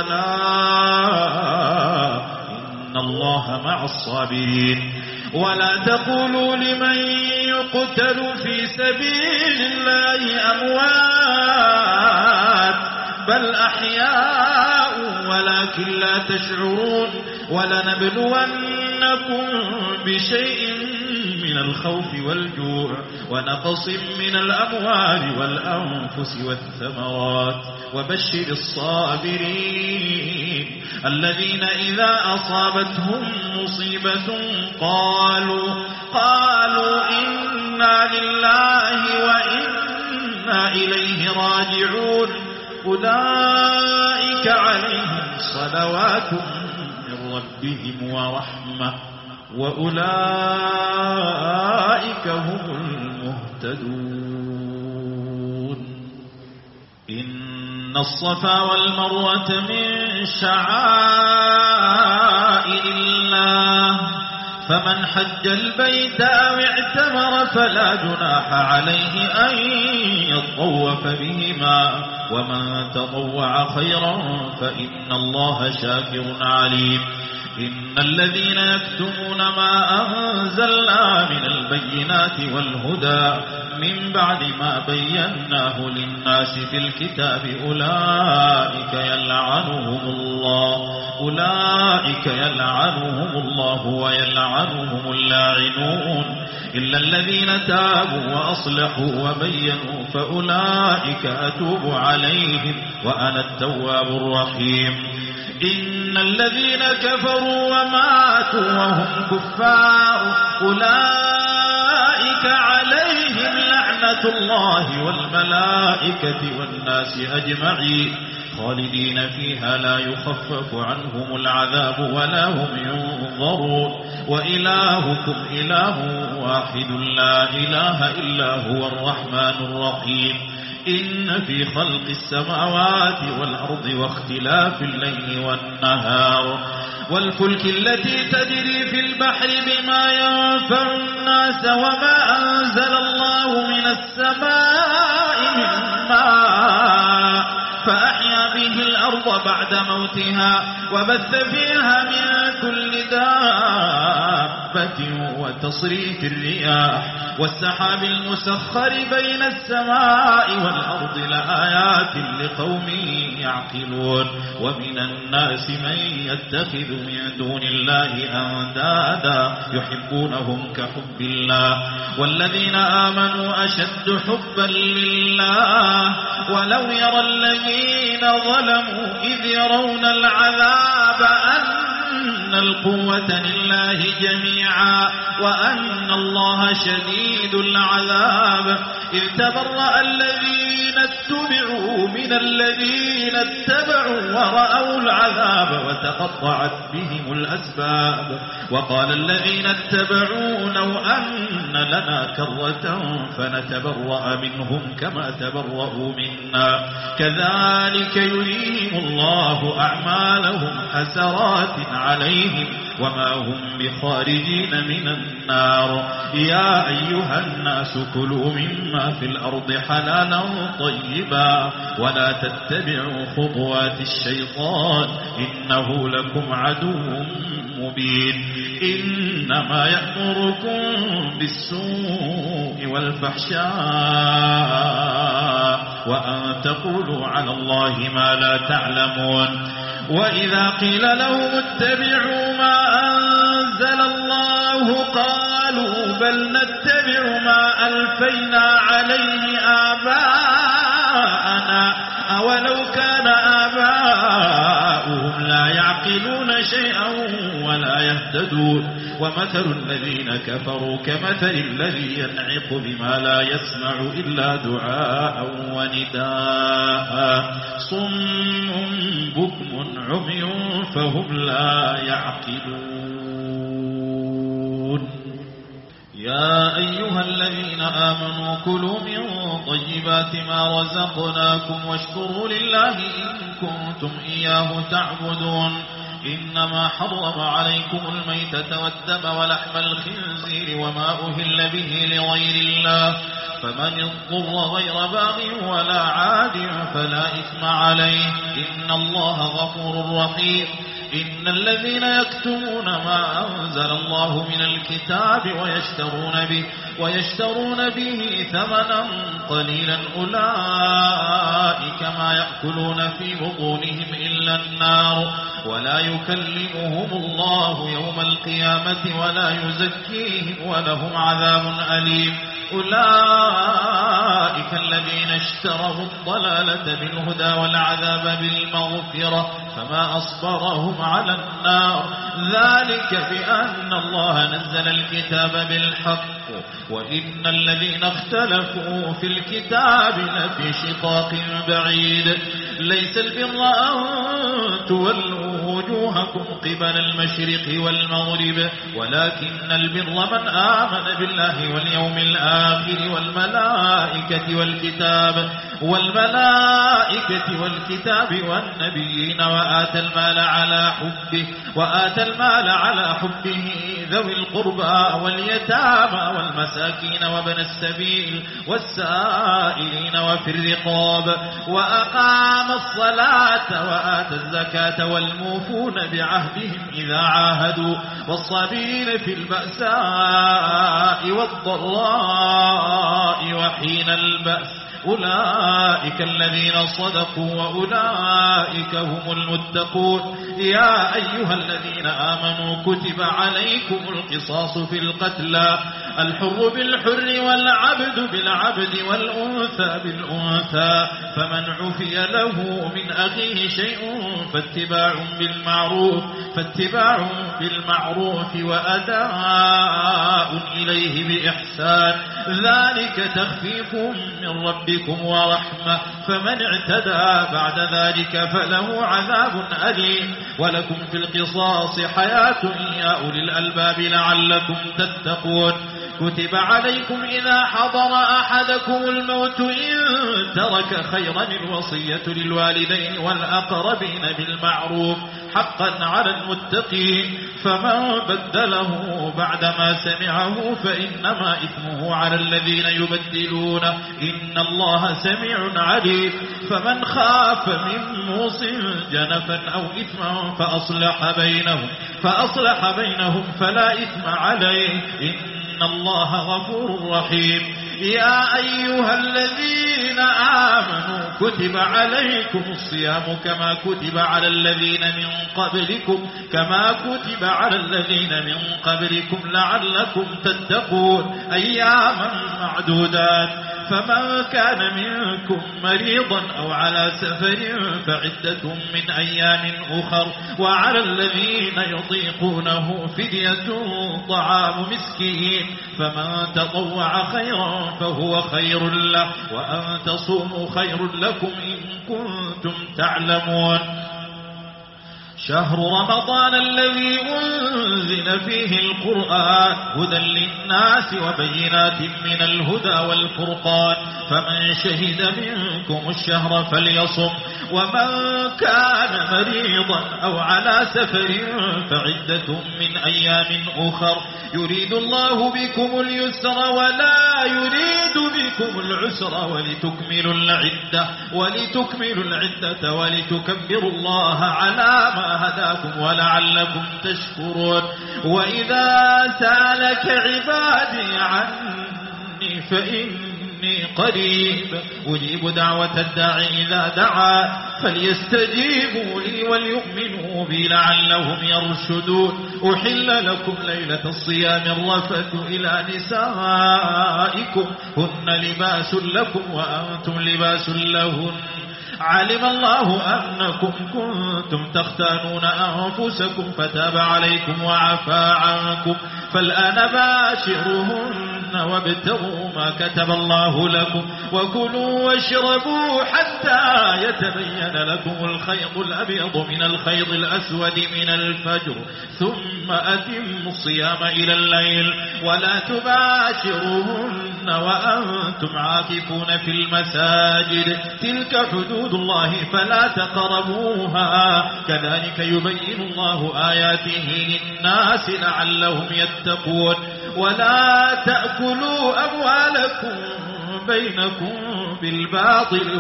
والصلاة إن الله مع الصابرين ولا تقولوا لمن يقتل في سبيل الله أموات بل أحياء ولكن لا تشعرون ولنبلونكم بشيء من الخوف والجوع ونقص من الأموال والأنفس والثمرات وبشر الصابرين الذين إذا أصابتهم مصيبة قالوا إنا لله وإنا إليه راجعون أولئك عليهم صلوات من ربهم ورحمة وأولئك هم المهتدون إن الصفا والمروة من شعائر الله فمن حج البيت أو اعتمر فلا جناح عليه أن يطوف بهما ومن تطوع خيرا فإن الله شاكر عليم إن الذين يكتمون ما أنزلنا من البينات والهدى من بعد ما بيناه للناس في الكتاب أولئك يلعنهم الله ويلعنهم اللاعنون إلا الذين تابوا وأصلحوا وبينوا فأولئك أتوب عليهم وأنا التواب الرحيم إن الذين كفروا وماتوا وهم كفار أولئك عليهم لعنة الله والملائكة والناس أجمعين خالدين فيها لا يخفف عنهم العذاب ولا هم ينظرون وإلهكم إله واحد لا إله إلا هو الرحمن الرحيم إن في خلق السماوات والأرض واختلاف الليل والنهار والفلك التي تجري في البحر بما ينفع الناس وما أنزل الله من السماء من ماء فأحيا به الأرض بعد موتها وبث فيها من كل دابة وتصريف الرياح والسحاب المسخر بين السماء والأرض لآيات لقوم يعقلون ومن الناس من يتخذ من دون الله أندادا يحبونهم كحب الله والذين آمنوا أشد حبا لله ولو يرى الذين ظلموا إذ يرون العذاب أن القوة لله جميعا وأن الله شديد العذاب إذ تبرأ الذين اتبعوا من الذين اتبعوا ورأوا العذاب وتقطعت بهم الأسباب وقال الذين اتبعوا لو أن لنا كرة فنتبرأ منهم كما تبرأوا منا كذلك يريهم الله أعمالهم حسرات عليهم وما هم بخارجين من النار يا أيها الناس كلوا مما في الأرض حلالا طيبا ولا تتبعوا خطوات الشيطان إنه لكم عدو مبين إنما يأمركم بالسوء والفحشاء وأن تقولوا على الله ما لا تعلمون وإذا قيل لهم اتبعوا ما أنزل الله قالوا بل نتبع ما ألفينا عليه آباءنا أولو كان آباؤهم لا يعقلون شيئا ولا يهتدون ومثل الذين كفروا كمثل الذي ينعق بما لا يسمع إلا دعاء ونداء صم بكم عمي فهم لا يعقلون يا أيها الذين آمنوا كلوا من طيبات ما رزقناكم واشكروا لله إن كنتم إياه تعبدون إنما حرم عليكم الميتة والدم ولحم الخنزير وما أهل به لغير الله فمن اضطر غير باغ ولا عاد فلا إثم عليه إن الله غفور رحيم إن الذين يكتمون ما أنزل الله من الكتاب ويشترون به ثمنا قليلا أولئك ما يأكلون في بطونهم إلا النار ولا يكلمهم الله يوم القيامة ولا يزكيهم ولهم عذاب أليم أولئك الذين اشتروا الضلالة بالهدى والعذاب بالمغفرة فما أصبرهم على النار ذلك بأن الله نزل الكتاب بالحق وإن الذين اختلفوا في الكتاب لفي شقاق بعيد ليس البر أن تولوا وجوهكم قبل المشرق والمغرب ولكن البر من آمن بالله واليوم الآخر والملائكة والكتاب والنبيين وآتى المال على حبه ذوي القربى واليتامى والمساكين وابن السبيل والسائلين وفي الرقاب وأقام الصلاة وآتى الزكاة والموفون بعهدهم إذا عاهدوا والصابرين في البأساء والضراء وحين البأس أولئك الذين صدقوا وأولئك هم المتقون يا أيها الذين آمنوا كتب عليكم القصاص في القتلى الحر بالحر والعبد بالعبد والأنثى بالأنثى فمن عفي له من أخيه شيء فاتباع بالمعروف وأداء إليه بإحسان ذلك تخفيف من ربكم ورحمة فمن اعتدى بعد ذلك فله عذاب أليم ولكم في القصاص حياة يا أولي الألباب لعلكم تتقون كتب عليكم إذا حضر أحدكم الموت إن ترك خيرا الوصية للوالدين والأقربين بالمعروف حقا على المتقين فمن بدله بعدما سمعه فإنما إثمه على الذين يبدلونه إن الله سميع عليم فمن خاف من موص جنفا أو إثما فأصلح بينهم فلا إثم عليه إن الله غفور رحيم يا أيها الذين آمنوا كتب عليكم الصيام كما كتب على الذين من قبلكم لعلكم تتقون أياما معدودات فمن كان منكم مريضا أو على سفر فعدة من أيام أخر وعلى الذين يطيقونه فدية طعام مسكين فمن تطوع خيرا فهو خير له وأن تصوموا خير لكم إن كنتم تعلمون شهر رمضان الذي أنزل فيه القرآن هدى للناس وبينات من الهدى والفرقان فمن شهد منكم الشهر فليصم ومن كان مريضا أو على سفر فعدة من أيام أخر يريد الله بكم اليسر ولا يريد بكم العسر ولتكملوا العدة ولتكبروا الله على ما هداكم ولعلكم تشكرون وإذا سألك عبادي عني فإني قريب أجيب دعوة الداعي إذا دعا فليستجيبوا لي وليؤمنوا بي لعلهم يرشدون أحل لكم ليلة الصيام الرفث إلى نسائكم هن لباس لكم وأنتم لباس لهن علم الله أنكم كنتم تختانون أنفسكم فتاب عليكم وعفى عنكم فالآن باشروهن وابتغوا ما كتب الله لكم وكلوا واشربوا حتى يتبين لكم الخيط الأبيض من الخيط الأسود من الفجر ثم أتموا الصيام إلى الليل ولا تباشروهن وأنتم عاكفون في المساجد تلك حدود حدود الله فلا تقربوها كذلك يبين الله آياته للناس لعلهم يتقون ولا تأكلوا أموالكم بينكم بالباطل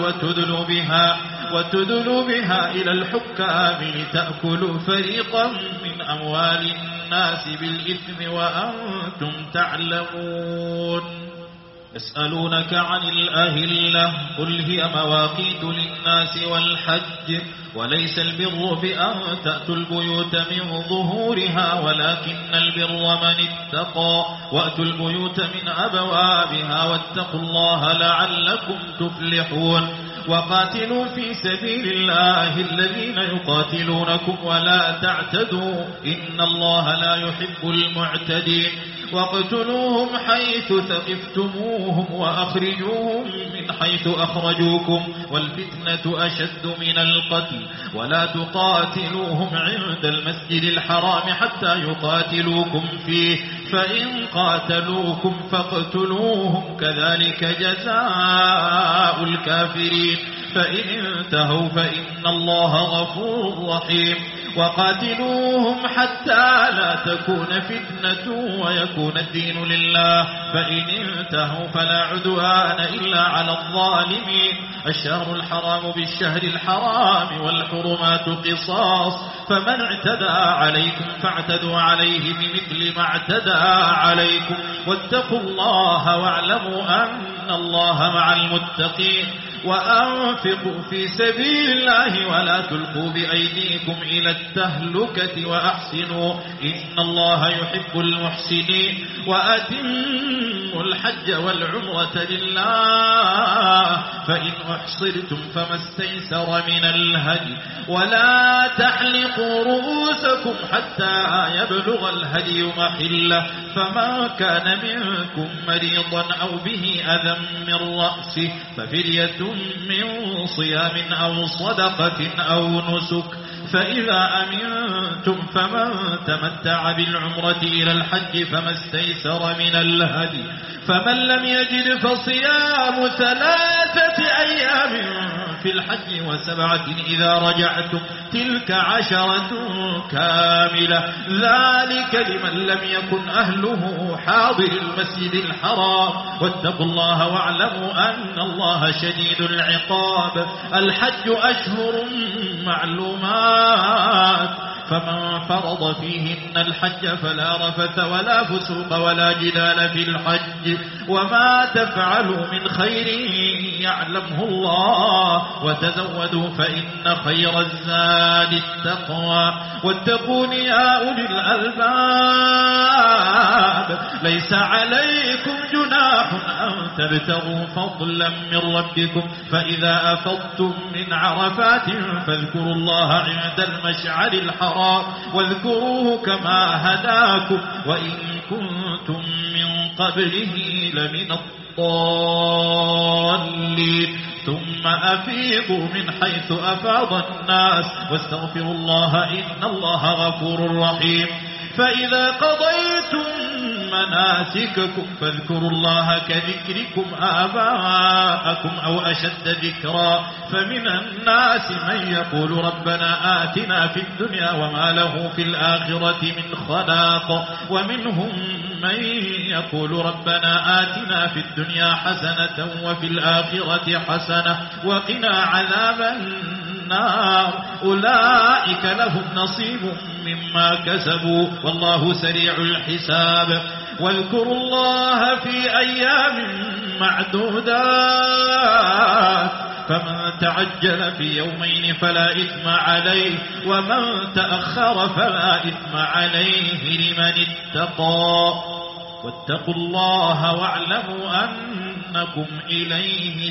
وتدلوا بها إلى الحكام لتأكلوا فريقا من أموال الناس بالإثم وأنتم تعلمون يسألونك عن الأهلة قل هي مواقيت للناس والحج وليس البر بأن تأتوا البيوت من ظهورها ولكن البر من اتقى وأتوا البيوت من أبوابها واتقوا الله لعلكم تفلحون وقاتلوا في سبيل الله الذين يقاتلونكم ولا تعتدوا إن الله لا يحب المعتدين واقتلوهم حيث ثقفتموهم وأخرجوهم من حيث أخرجوكم والفتنة أشد من القتل ولا تقاتلوهم عند المسجد الحرام حتى يقاتلوكم فيه فإن قاتلوكم فاقتلوهم كذلك جزاء الكافرين فإن انتهوا فإن الله غفور رحيم وقاتلوهم حتى لا تكون فتنة ويكون الدين لله فإن انتهوا فلا عدوان إلا على الظالمين الشهر الحرام بالشهر الحرام والحرمات قصاص فمن اعتدى عليكم فاعتدوا عليه بمثل ما اعتدى عليكم واتقوا الله واعلموا أن الله مع المتقين وأنفقوا في سبيل الله ولا تلقوا بأيديكم إلى التهلكة وأحسنوا إن الله يحب المحسنين وأتموا الحج والعمرة لله فإن أحصرتم فما استيسر من الهدي ولا تحلقوا رؤوسكم حتى يبلغ الهدي محله فمن كان منكم مريضا أو به أذى من رأسه ففدية من صيام أو صدقة أو نسك فإذا أمنتم فمن تمتع بالعمرة إلى الحج فما استيسر من الهدي فمن لم يجد فصيام 3 أيام في الحج و7 إذا رجعتم تلك 10 كاملة ذلك لمن لم يكن أهله حاضر المسجد الحرام واتقوا الله واعلموا أن الله شديد العقاب الحج أشهر معلومات فمن فرض فيهن الحج فلا رفث ولا فسوق ولا جدال في الحج وما تفعلوا من خير يعلمه الله وتزودوا فإن خير الزاد التقوى واتقون يا أولي الألباب ليس عليكم جناح أن تبتغوا فضلا من ربكم فإذا أفضتم من عرفات فاذكروا الله عند المشعر الحرام واذكروه كما هداكم وإن كنتم من قبله لمن الضالين ثم أفيضوا من حيث أفاض الناس واستغفروا الله إن الله غفور رحيم فإذا قضيتم مناسككم فاذكروا الله كذكركم آباءكم أو أشد ذكرا فمن الناس من يقول ربنا آتنا في الدنيا وما له في الآخرة من خلاق ومنهم من يقول ربنا آتنا في الدنيا حسنة وفي الآخرة حسنة وقنا عذاب النار أولئك لهم نصيب مما كسبوا والله سريع الحساب واذكروا الله في أيام معدودات فمن تعجل في يومين فلا إثم عليه ومن تأخر فلا إثم عليه لمن اتقى واتقوا الله واعلموا أنكم إليه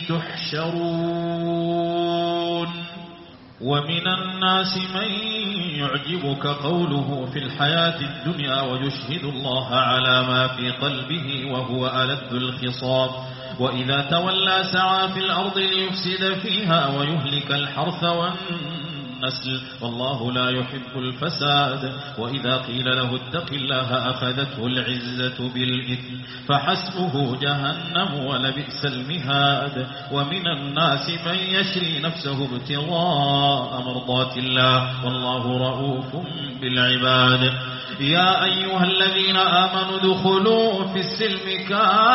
تحشرون ومن الناس من يعجبك قوله في الحياة الدنيا ويشهد الله على ما في قلبه وهو ألد الخصام وإذا تولى سعى في الأرض ليفسد فيها ويهلك الحرث والنسل النسل، والله لا يحب الفساد. وإذا قيل له اتق الله أخذته العزة بالإثم فحسبه جهنم ولبئس المهاد. ومن الناس من يشري نفسه ابتغاء مرضات الله والله رؤوف بالعباد. يا أيها الذين آمنوا ادخلوا في السلم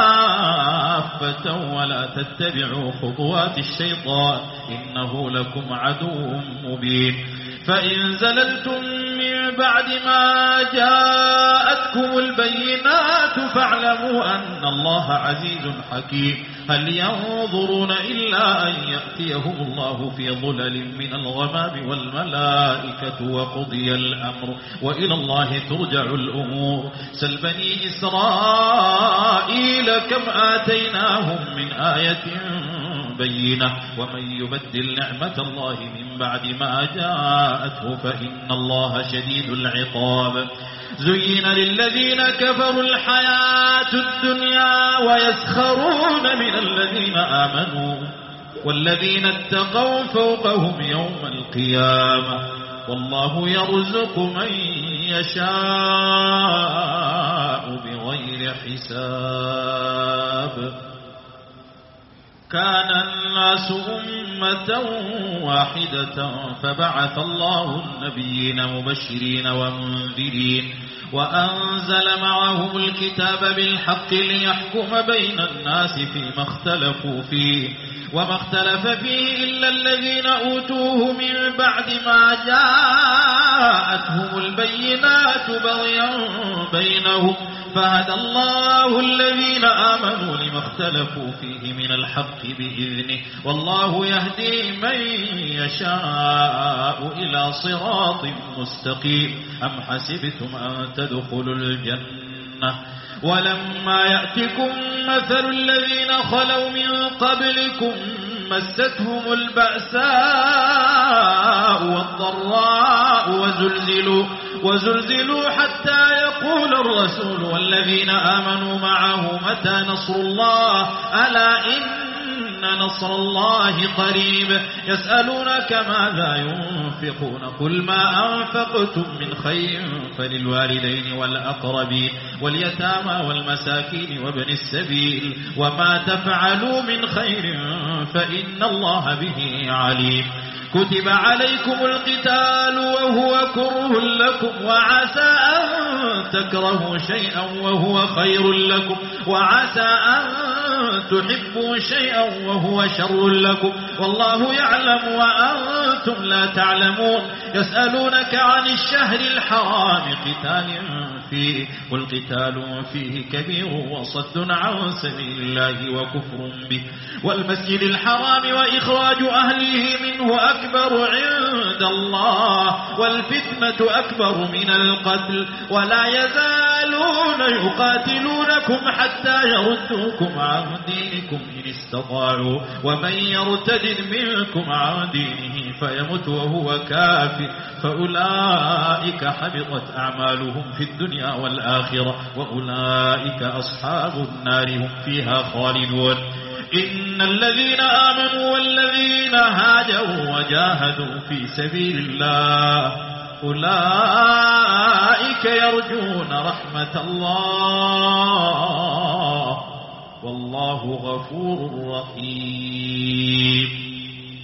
كافة ولا تتبعوا خطوات الشيطان إنه لكم عدو مبين. فإن زللتم من بعد ما جاءتكم البينات فاعلموا أن الله عزيز حكيم. هل ينظرون إلا أن يأتيهم الله في ظلل من الغمام والملائكة وقضي الأمر وإلى الله ترجع الأمور. سل بني إسرائيل كم آتيناهم من آية بينة ومن يبدل نعمة الله من بعد ما جاءته فإن الله شديد العقاب. زين للذين كفروا الحياة الدنيا ويسخرون من الذين آمنوا والذين اتقوا فوقهم يوم القيامة والله يرزق من يشاء بغير حساب. كان الناس أمة واحدة فبعث الله النبيين مبشرين ومنذرين وأنزل معهم الكتاب بالحق ليحكم بين الناس فيما اختلفوا فيه وما اختلف فيه إلا الذين أوتوه من بعد ما جاءتهم البينات بغيا بينهم فهدى الله الذين آمنوا لما اختلفوا فيه من الحق بإذنه والله يهدي من يشاء إلى صراط مستقيم. أم حسبتم أن تدخلوا الجنة ولما يأتكم مثل الذين خلوا من قبلكم مستهم البأساء والضراء وزلزلوا حتى يقول الرسول والذين آمنوا معه متى نصر الله ألا إن نصر الله قريب. يسألونك ماذا ينفقون قل ما أنفقتم من خير فللوالدين والأقربين واليتامى والمساكين وابن السبيل وما تفعلوا من خير فإن الله به عليم. كتب عليكم القتال وهو كره لكم وعسى أن تكرهوا شيئا وهو خير لكم وعسى أن تحبوا شيئا وهو شر لكم والله يعلم وأنتم لا تعلمون. يسألونك عن الشهر الحرام قتال فيه قل قتال فيه كبير وصد عن سبيل الله وكفر به والمسجد الحرام وإخراج أهله منه أكبر عند الله والفتنة أكبر من القتل ولا يزالون يقاتلونكم حتى يردوكم عن دينكم إن استطاعوا ومن يرتد منكم عن دينه فيمت وهو كافر فأولئك حبطت أعمالهم في الدنيا والآخرة وأولئك أصحاب النار هم فيها خالدون. إن الذين آمنوا والذين هاجروا وجاهدوا في سبيل الله أولئك يرجون رحمة الله والله غفور رحيم.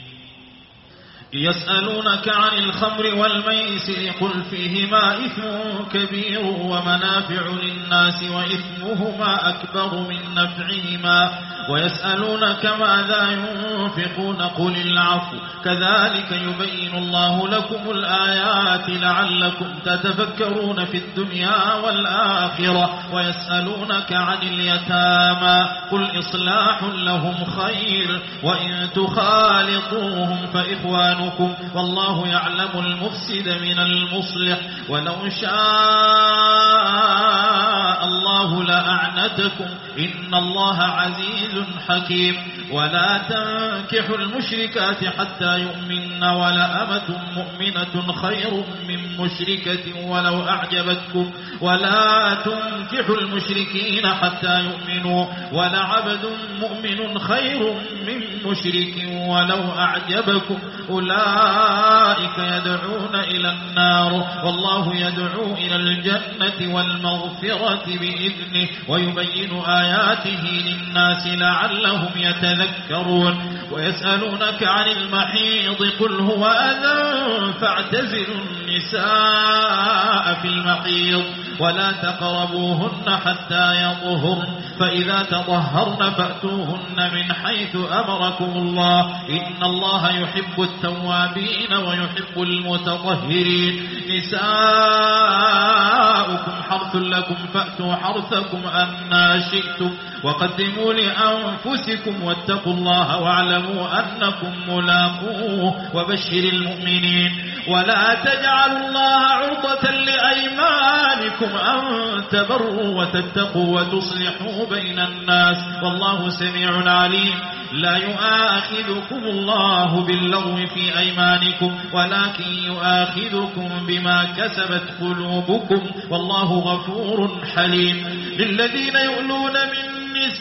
يسألونك عن الخمر والميسر قل فيهما إثم كبير ومنافع للناس وإثمهما أكبر من نفعهما ويسألونك ماذا ينفقون قل العفو كذلك يبين الله لكم الآيات لعلكم تتفكرون في الدنيا والآخرة. ويسألونك عن اليتامى قل إصلاح لهم خير وإن تخالطوهم فإخوانكم والله يعلم المفسد من المصلح ولو شاء الله أعنتكم إن الله عزيز حكيم. ولا تنكحوا المشركات حتى يؤمن ولأمة مؤمنة خير من مشركة ولو أعجبتكم. ولا تنكحوا المشركين حتى يؤمنوا ولعبد مؤمن خير من مشرك ولو أعجبكم. أولئك يدعون إلى النار والله يدعو إلى الجنة والمغفرة بإذنه ويبين آياته للناس لعلهم يتذكرون. ويسألونك عن المحيض قل هو أذى فاعتزلوا النساء في المحيض ولا تقربوهن حتى يطهرن فإذا تطهرن فأتوهن من حيث أمركم الله إن الله يحب التوابين ويحب المتطهرين. نساؤكم حرث لكم فأتوا حرثكم أنى شئتم وقدموا لأنفسكم واتقوا الله واعلموا أنكم ملاقوه وبشر المؤمنين. ولا تجعلوا الله عرضة لأيمانكم أن تبروا وتتقوا وتصلحوا بين الناس والله سميع عليم. لا يؤاخذكم الله باللغو في أيمانكم ولكن يؤاخذكم بما كسبت قلوبكم والله غفور حليم. للذين يؤلون من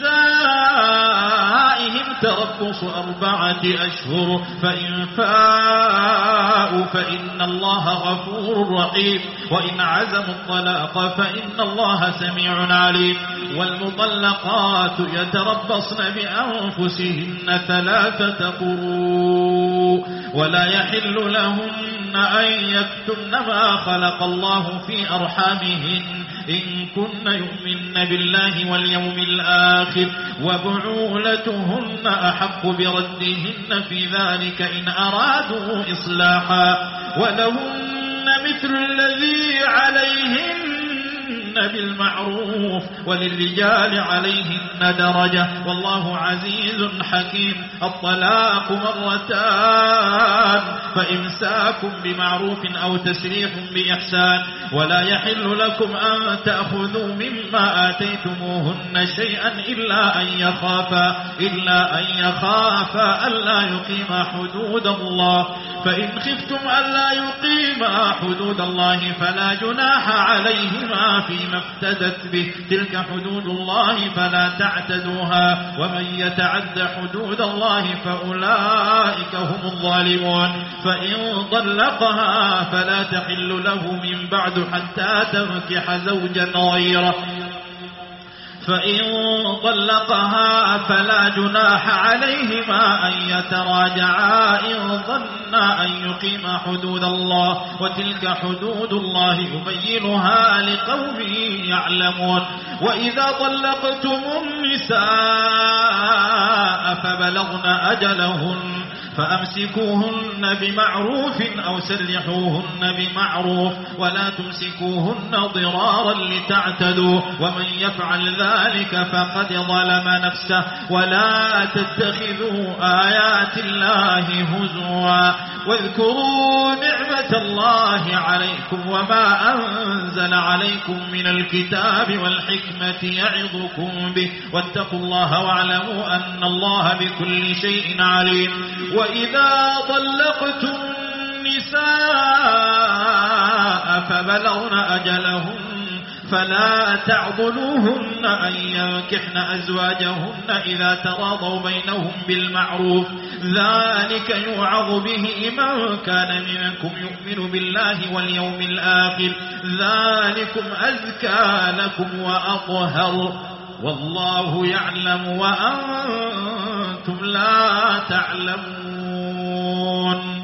نسائهم تربص 4 أشهر فإن فاءوا فإن الله غفور رحيم وإن عزموا الطلاق فإن الله سميع عليم. والمطلقات يتربصن بأنفسهن 3 قروء ولا يحل لهن أن يكتمن ما خلق الله في أرحامهن إن كن يؤمن بالله واليوم الآخر وبعولتهن أحق بردهن في ذلك إن أرادوا إصلاحا ولهن مثل الذي عليهن بالمعروف وللرجال عليهن درجة والله عزيز حكيم. الطلاق 2 فإمساك بمعروف أو تسريح بإحسان ولا يحل لكم أن تأخذوا مما آتيتموهن شيئا إلا أن يخافا ألا يقيما حدود الله فإن خفتم ألا يقيما حدود الله فلا جناح عليهما فيما افتدت به تلك حدود الله فلا تعتدوها ومن يتعد حدود الله فأولئك هم الظالمون. فإن طلقها فلا تحل له من بعد حتى تنكح زوجا غيره فإن طلقها فلا جناح عليهما أن يتراجعا إن ظنا أن يقيما حدود الله وتلك حدود الله يبينها لقوم يعلمون. وإذا طلقتم النساء فبلغن أجلهن فأمسكوهن بمعروف أو سرحوهن بمعروف ولا تمسكوهن ضرارا لتعتدوا ومن يفعل ذلك فقد ظلم نفسه. ولا تتخذوا آيات الله هزوا واذكروا نعمة الله عليكم وما أنزل عليكم من الكتاب والحكمة يعظكم به واتقوا الله واعلموا أن الله بكل شيء عليم. وإذا طلقتم النساء فبلغن أجلهن فلا تعضلوهن أن ينكحن أزواجهن إذا تراضوا بينهم بالمعروف ذلك يوعظ به من كان منكم يؤمن بالله واليوم الآخر ذلكم أزكى لكم وأطهر والله يعلم وأنتم لا تعلمون.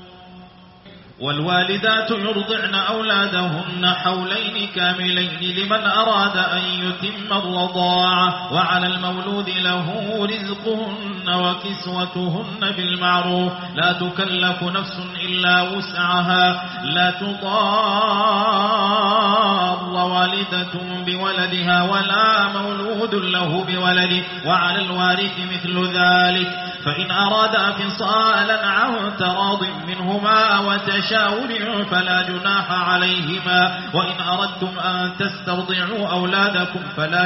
والوالدات يرضعن أولادهن حولين كاملين لمن أراد أن يتم الرضاعة وعلى المولود له رزقهن وكسوتهن بالمعروف لا تكلف نفس إلا وسعها لا تضار والدة بولدها ولا مولود له بولده وعلى الوارث مثل ذلك فإن أرادا فصالا عن تراض منهما وتشاور تشاور فلا جناح عليهما، وإن أردتم أن تسترضعوا أولادكم فلا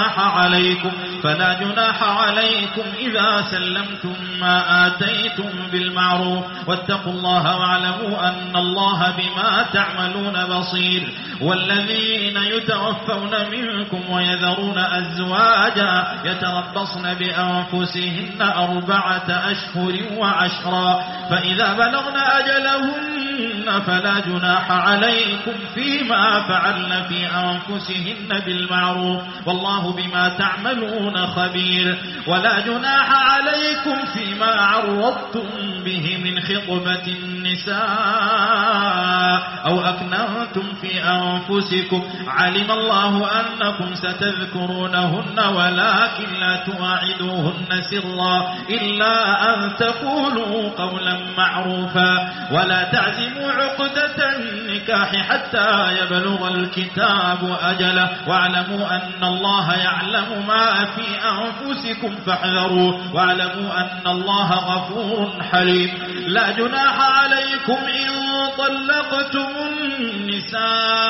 جناح عليكم إذا سلمتم ما آتيتم بالمعروف، واتقوا الله واعلموا أن الله بما تعملون بصير. والذين يتوفون منكم ويذرون أزواجا يتربصن بأنفسهن 4 أشهر وعشرا، فإذا بلغن أجلهن فلا جناح عليكم فيما فعلن في أنفسهن بالمعروف، والله بما تعملون خبير. ولا جناح عليكم فيما عرضتم به من خطبة النساء أو أكننتم في أنفسكم، علم الله أنكم ستذكرونهن ولكن لا تواعدوهن سرا إلا أن تقولوا قولا معروفا، ولا تعزموا عقدة النكاح حتى يبلغ الكتاب أجله، واعلموا أن الله يعلم ما في أنفسكم فاحذروا، واعلموا أن الله غفور حليم. لا جناح عليكم إن طلقتم النساء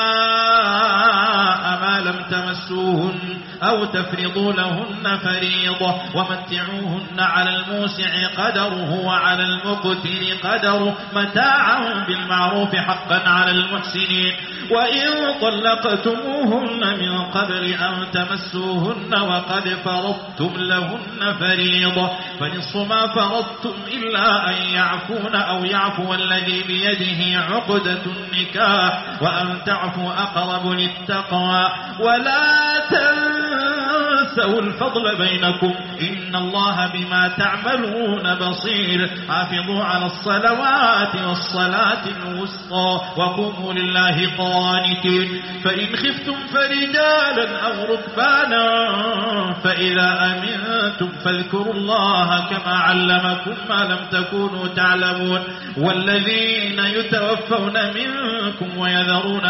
ما لم تمسوهن أو تفرضوا لهن فريضة، ومتعوهن على الموسع قدره وعلى المقتر قدره متاعا بالمعروف حقا على المحسنين. وإن طلقتموهن من قبل أن تمسوهن وقد فرضتم لهن فريضة فنصف ما فرضتم إلا أن يعفون أو يعفو الذي بيده عقدة النكاح، وأن تعفوا أقرب للتقوى. ولا تنسوا الفضل بينكم إن الله بما تعملون بصير. حافظوا على الصلوات والصلاة الوسطى وقوموا لله قانتين. فإن خفتم فرجالا أو ركبانا فإذا أمنتم فاذكروا الله كما علمكم ما لم تكونوا تعلمون. والذين يتوفون منكم ويذرون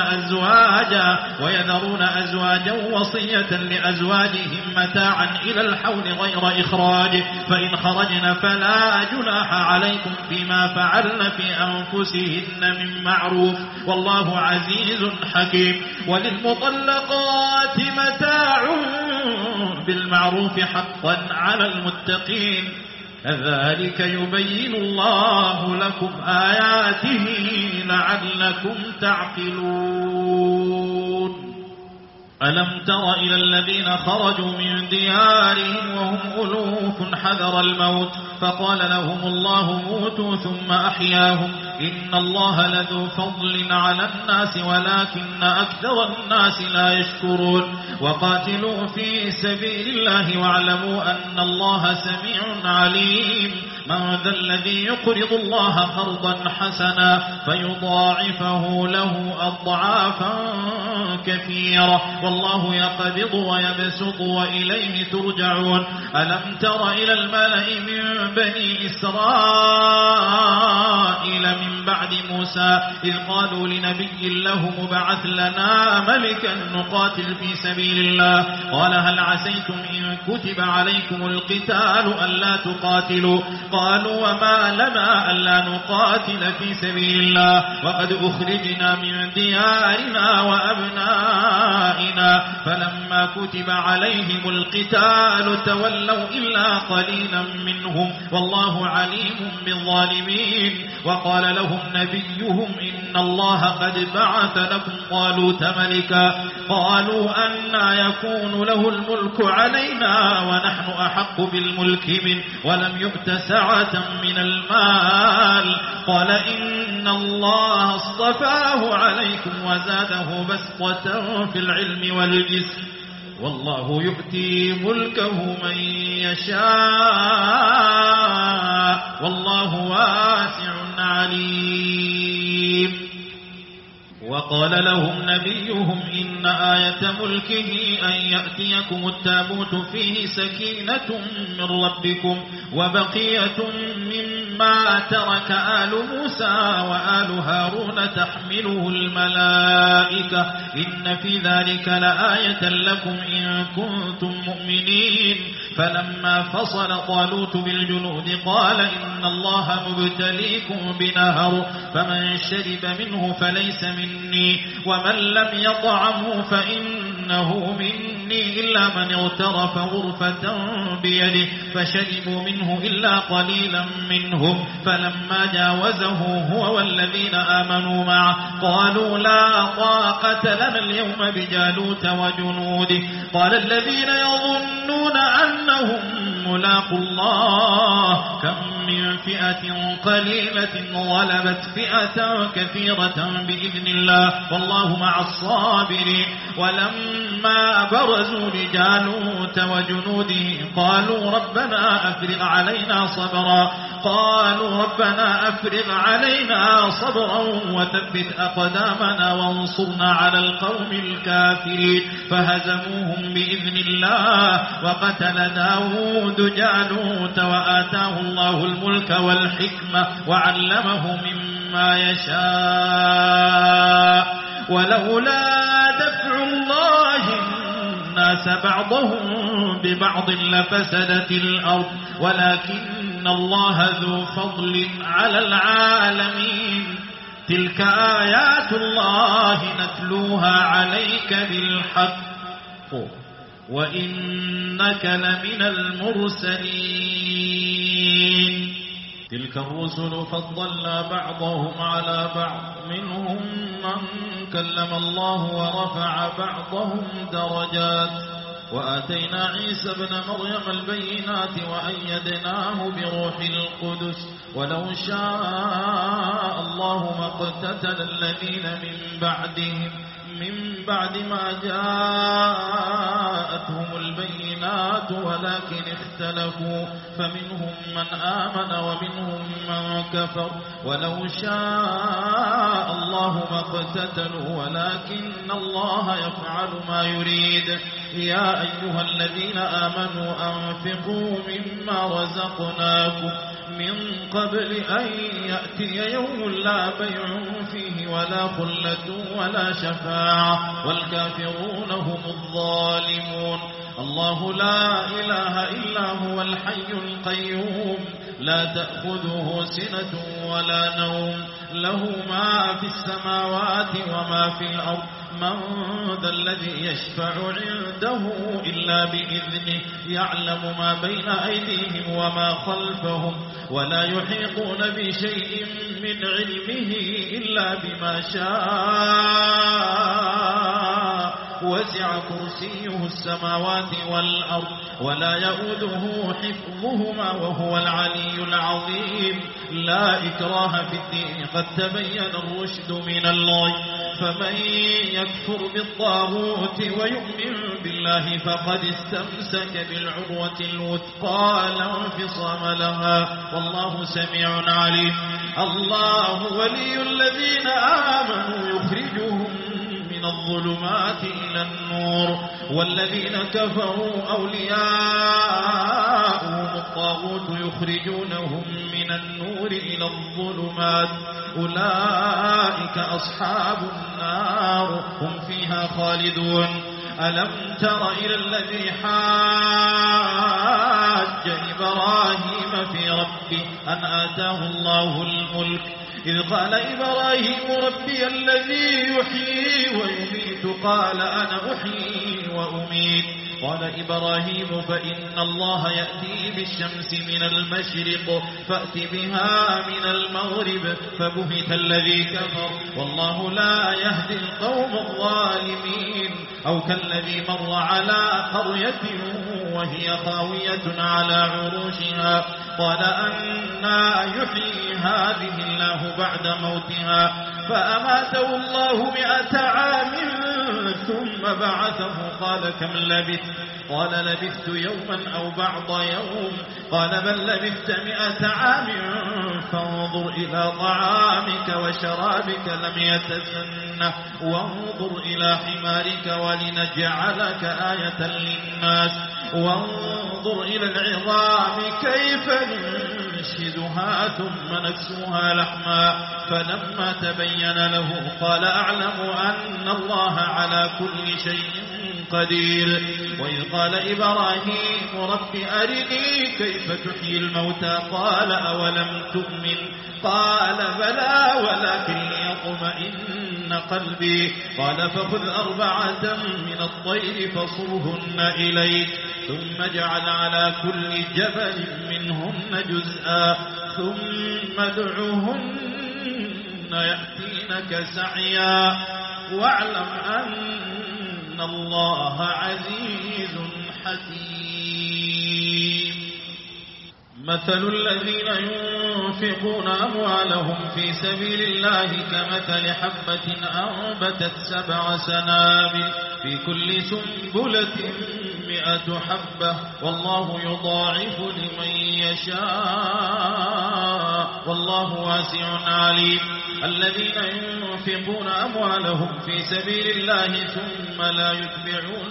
أزواجا وصية لأزواجهم متاعا إلى الحول غير إخراج، فإن خرجن فلا جناح عليكم فيما فعلن في أنفسهن من معروف، والله عزيز حكيم. وللمطلقات متاع بالمعروف حقا على المتقين، كذلك يبين الله لكم آياته لعلكم تعقلون. ألم تر إلى الذين خرجوا من ديارهم وهم ألوف حذر الموت فقال لهم الله موتوا ثم أحياهم إن الله لذو فضل على الناس ولكن أكثر الناس لا يشكرون. وقاتلوا في سبيل الله واعلموا أن الله سميع عليم. من ذا الذي يقرض الله قرضا حسنا فيضاعفه له أضعافا كثيرة والله يقبض ويبسط وإليه ترجعون. ألم تر إلى الملأ من بني إسرائيل من بعد موسى إذ قالوا لنبي له مبعث لنا ملكا نقاتل في سبيل الله قال هل عسيتم إن كتب عليكم القتال ألا تقاتلوا قالوا وما لنا ألا نقاتل في سبيل الله وقد أخرجنا من ديارنا وأبنائنا فلما كتب عليهم القتال تولوا إلا قليلا منهم والله عليم بالظالمين. وقال لهم نبيهم إن الله قد بعث لكم طالوت ملكا قالوا أنى يكون له الملك علينا ونحن أحق بالملك منه ولم يؤت سعة من المال قال إن الله اصطفاه عليكم وزاده بسطة في العلم والجسم والله يؤتي ملكه من يشاء والله واسع عليم. وقال لهم نبيهم إن آية ملكه أن يأتيكم التابوت فيه سكينة من ربكم وبقية مما مما ترك آل موسى وآل هارون تحمله الملائكة إن في ذلك لآية لكم إن كنتم مؤمنين فلما فصل طالوت بالجنود قال إن الله مبتليكم بنهر فمن شرب منه فليس مني ومن لم يطعمه فإنه مني إلا من اغترف غرفة بيده فشربوا منه إلا قليلا منهم فلما جاوزه هو والذين آمنوا معه قالوا لا طاقة لنا اليوم بجالوت وجنوده قال الذين يظنون أنهم ملاقوا الله كم من فئة قليلة غلبت فئة كثيرة بإذن الله والله مع الصابرين ولما برزوا لجالوت وجنوده قالوا ربنا أفرغ علينا صبرا وثبت أقدامنا وانصرنا على القوم الكافرين فهزموهم بإذن الله وقتل داود جالوت وآتاه الله الملك والحكمة وعلمه مما يشاء ولولا دفع الله الناس بعضهم ببعض لفسدت الأرض ولكن الله ذو فضل على العالمين تلك آيات الله نتلوها عليك بالحق وإنك لمن المرسلين تلك الرسل فضلنا بعضهم على بعض منهم من كلم الله ورفع بعضهم درجات وآتينا عيسى ابن مريم البينات وأيدناه بروح القدس ولو شاء الله ما اقتتل الذين من بعد ما جاءتهم البينات ولكن اختلفوا فمنهم من آمن ومنهم من كفر ولو شاء الله ما اقتتلوا ولكن الله يفعل ما يريد يا أيها الذين آمنوا أنفقوا مما رزقناكم من قبل أن يأتي يوم لا بيع فيه ولا خلة ولا شفاعة والكافرون هم الظالمون الله لا إله إلا هو الحي القيوم لا تأخذه سنة ولا نوم له ما في السماوات وما في الأرض من ذا الذي يشفع عنده إلا بإذنه يعلم ما بين أيديهم وما خلفهم ولا يحيطون بشيء من علمه إلا بما شاء وسع كرسيه السماوات والأرض ولا يؤوده حفظهما وهو العلي العظيم لا إكراه في الدين قد تبين الرشد من الغي فمن يكفر بالطاغوت ويؤمن بالله فقد استمسك بالعروة الوثقى لا انفصام لها والله سميع عليم الله ولي الذين آمنوا يخرجهم من الظلمات إلى النور والذين كفروا أولياءهم الطاغوت يخرجونهم من النور إلى الظلمات أولئك أصحاب النار هم فيها خالدون ألم تر إلى الذي حاج إبراهيم في ربه أن آتاه الله الملك إذ قال إبراهيم ربي الذي يحيي ويميت قال أنا أحيي وأميت قال إبراهيم فإن الله يأتي بالشمس من المشرق فأت بها من المغرب فبهت الذي كفر والله لا يهدي القوم الظالمين أو كالذي مر على قرية وهي خاوية على عروشها قال أنى يحيي هذه الله بعد موتها فأماته الله 100 عام ثم بعثه قال كم لبثت قال لبثت يوما أو بعض يوم قال بل لبثت 100 عام فانظر إلى طعامك وشرابك لم يتسنه وانظر إلى حمارك ولنجعلك آية للناس وانظر إلى العظام كيف فننشزها ثم نكسوها لحما. فلما تبين له قال أعلم أن الله على كل شيء قدير. وإذ قال إبراهيم رب أرني كيف تحيي الموتى قال أولم تؤمن قال بلى ولكن ليطمئن قلبي قال فخذ 4 من الطير فصرهن إليك ثم اجعل على كل جبل منهن جزءا ثم ادعهن يأتينك سعيا واعلم أن الله عزيز حكيم. مثل الذين ينفقون أموالهم في سبيل الله كمثل حبة أنبتت 7 سنابل في كل سنبلة 100 حبة والله يضاعف لمن يشاء والله واسع عليم. الذين ينفقون أموالهم في سبيل الله ثم لا يتبعون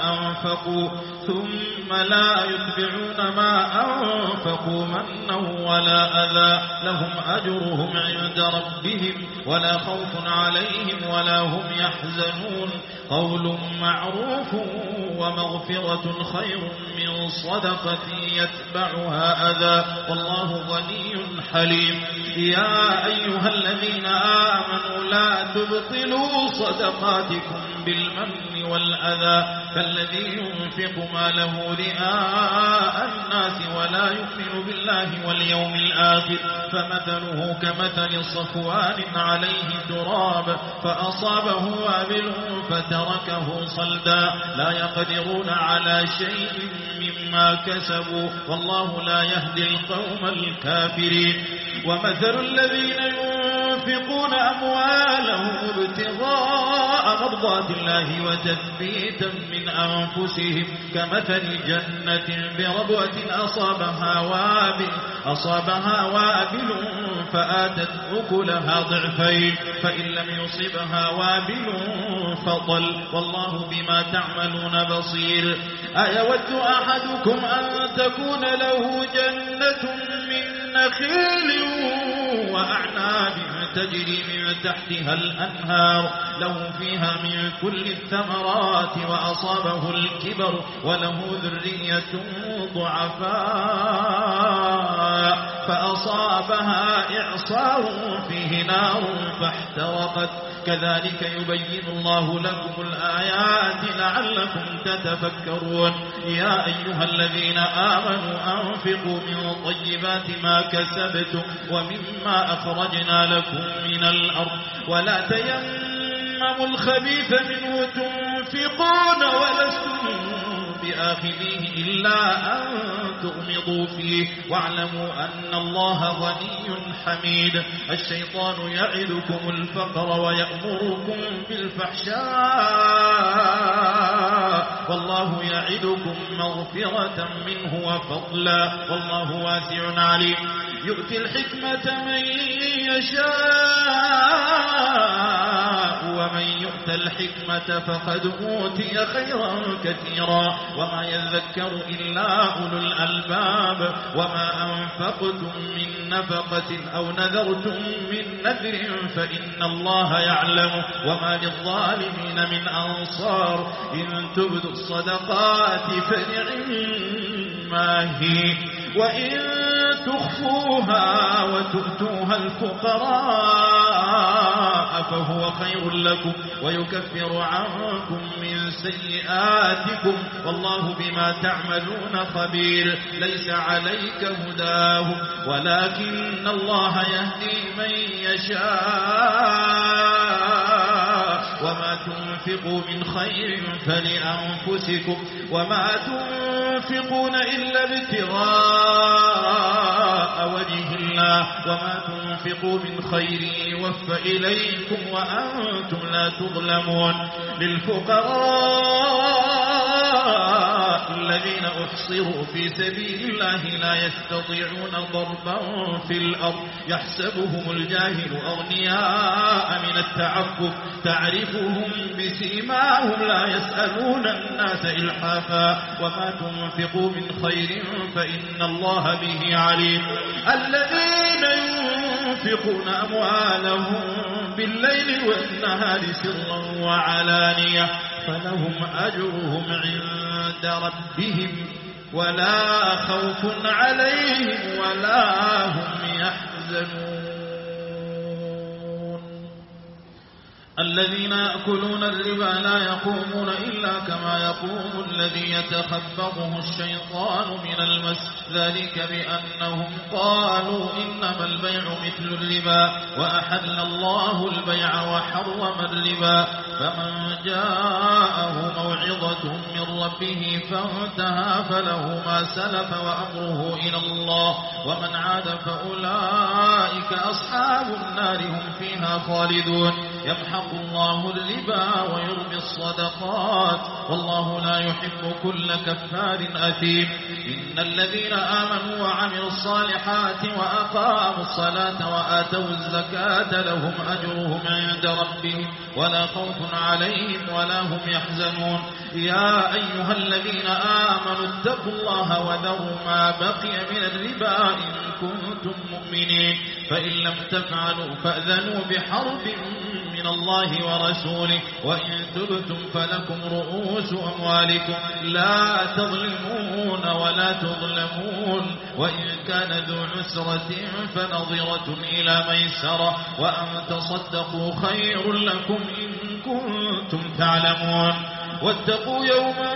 ما أنفقوا منا ولا أذى لهم أجرهم عند ربهم ولا خوف عليهم ولا هم يحزنون. قول معروف ومغفرة خير من صدقة يتبعها أذى والله غني حليم. يا أيها الذين آمنوا لا تبطلوا صدقاتكم بالمن والأذى كالذي ينفق ماله رئاء الناس ولا يؤمن بالله واليوم الآخر فمثله كمثل صفوان عليه تراب فأصابه وابل فتركه صلدا لا يقدرون على شيء مما كسبوا والله لا يهدي القوم الكافرين. ومثل الذين ينفقون أموالهم ابتغاء مرضات الله وتثبيتا من أنفسهم كمثل جنة بربوة أصابها وابل فآتت أكلها ضعفين فإن لم يصبها وابل فطل والله بما تعملون بصير. أيود أحدكم أن تكون له جنة من نخيل وأعناب تجري من تحتها الأنهار له فيها من كل الثمرات وأصابه الكبر وله ذرية ضعفاء فأصابها إعصار فيه نار فاحترقت كذلك يبين الله لكم الآيات لعلكم تتفكرون. يا أيها الذين آمنوا أنفقوا من طيبات ما كسبتم ومما أخرجنا لكم من الأرض ولا تيمموا الخبيث منه تنفقون ولستم بآخذيه إلا أن تغمضوا فيه واعلموا أن الله غني حميد. الشيطان يعدكم الفقر ويأمركم بالفحشاء والله يعدكم مغفرة منه وفضلا والله واسع عليم. يؤتي الحكمة من يشاء ومن يؤت الحكمة فقد أوتي خيرا كثيرا وما يذكر إلا أولو الألباب. وما أنفقتم من نفقة أو نذرتم من نذر فإن الله يعلم وما للظالمين من أنصار. إن تبدوا الصدقات فنعما هي وإن تخفوها وتؤتوها الفقراء فهو خير لكم ويكفر عنكم من سيئاتكم والله بما تعملون خبير. ليس عليك هداهم ولكن الله يهدي من يشاء وما تنفقوا من خير فلأنفسكم وما تنفقون إلا ابتغاء وجه الله وما تنفقوا من خير يوفى إليكم وأنتم لا تظلمون. للفقراء الذين أحصروا في سبيل الله لا يستطيعون ضربا في الأرض يحسبهم الجاهل أغنياء من التعفف تعرفهم بسيماهم لا يسألون الناس إلحافا وما تنفقوا من خير فإن الله به عليم الذين ينفقون أموالهم بالليل والنهار سرا وعلانية فلهم أجرهم عند ربهم ولا خوف عليهم ولا هم يحزنون الذين يأكلون الربا لا يقومون إلا كما يقوم الذي يتخبطه الشيطان من المس ذلك بأنهم قالوا إنما البيع مثل الربا وأحل الله البيع وحرم الربا فمن جاءه موعظة من ربه فانتهى فله ما سلف وأمره إلى الله ومن عاد فأولئك أصحاب النار هم فيها خالدون يمحق الله الربا ويربي الصدقات والله لا يحب كل كفار أثيم إن الذين آمنوا وعملوا الصالحات وأقاموا الصلاة وآتوا الزكاة لهم أجرهم عند ربهم ولا خوف عليهم ولا هم يحزنون يا أيها الذين آمنوا اتقوا الله وذروا ما بقي من الربا إن كنتم مؤمنين فإن لم تفعلوا فأذنوا بحرب من الله ورسوله وإن تبتم فلكم رؤوس أموالكم لا تظلمون ولا تظلمون وإن كان ذو عسرة فنظرة إلى ميسرة وأن تصدقوا خير لكم إن كنتم تعلمون واتقوا يوما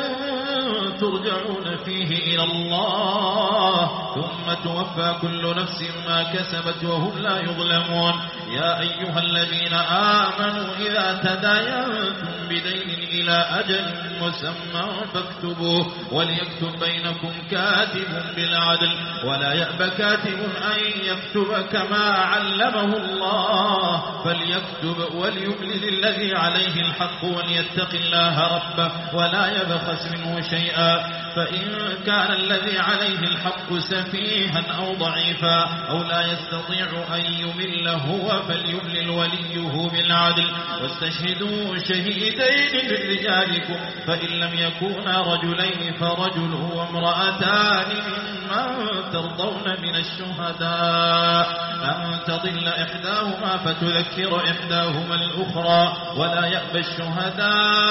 ترجعون فيه إلى الله ثم توفى كل نفس ما كسبت وهم لا يظلمون يا أيها الذين آمنوا إذا تداينتم بدين إلى أجل مسمى فاكتبوه وليكتب بينكم كاتب بالعدل ولا يأبى كاتب أن يكتب كما علمه الله فليكتب وليملل الذي عليه الحق وليتق الله ربه ولا يبخس منه شيئا فإن كان الذي عليه الحق سفيها أو ضعيفا أو لا يستطيع أن يمل هو فليملل وليه بالعدل واستشهدوا شهيدين من رجالكم فإن لم يكونا رجلين فرجل وامرأتان ممن ترضون من الشهداء أن تضل إحداهما فتذكر إحداهما الأخرى ولا يأبى الشهداء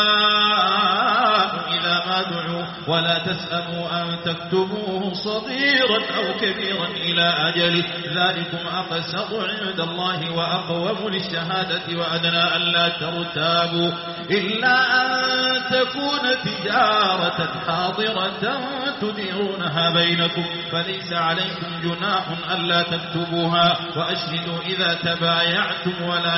إذا ما دعوا ولا تسأموا أن تكتبوه صغيرا أو كبيرا إلى أجله ذلكم أقسط عند الله وأقوم للشهادة وأدنى ألا ترتابوا إلا أن تكون تجارة حاضرة تديرونها بينكم فليس عليكم جناح ألا تكتبوها وأشهدوا إذا تبايعتم ولا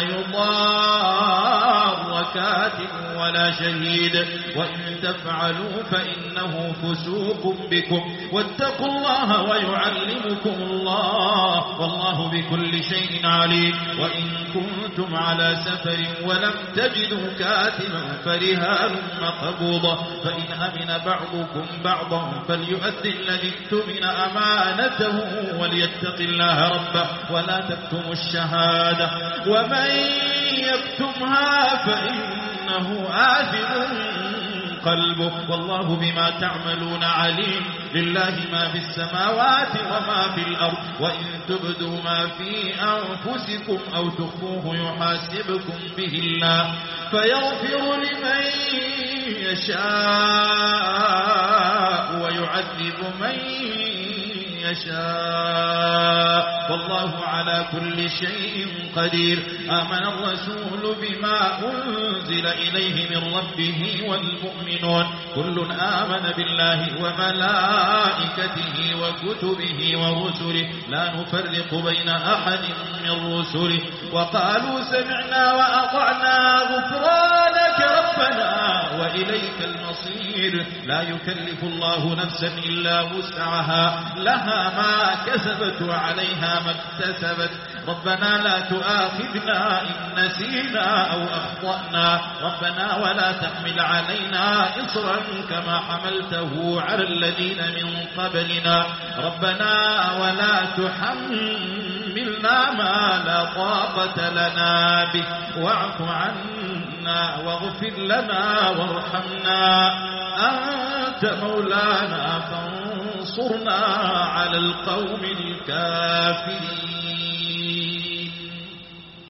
يضار كاتب ولا شهيد وإن تفعلوا فإنه فسوق بكم واتقوا الله ويعلمكم الله والله بكل شيء عليم وإن كنتم على سفر ولم تجدوا كاتبا فرهان مقبوضة فإن أمن بعضكم بعضا فليؤدي الذي اؤتمن أمانته وليتق الله ربه ولا تكتموا الشهادة ومن يكتمها فإنه آثم قلبه والله بما تعملون عليم لله ما في السماوات وما في الأرض وإن تبدوا ما في أنفسكم أو تخفوه يحاسبكم به الله فيغفر لمن يشاء ويعذب من يشاء والله على كل شيء قدير آمن الرسول بما أنزل إليه من ربه والمؤمنون كل آمن بالله وملائكته وكتبه ورسله لا نفرق بين أحد من رسله وقالوا سمعنا وأطعنا غفرانك ربنا وإليك المصير لا يكلف الله نفسا إلا وسعها لها ما كسبت وعليها ما اكتسبت ربنا لا تؤاخذنا إن نسينا أو أخطأنا ربنا ولا تحمل علينا إصرا كما حملته على الذين من قبلنا ربنا ولا تحملنا ما لا طاقة لنا به واعف عنا واغفر لنا وارحمنا أنت مولانا فانصرنا على القوم الكافرين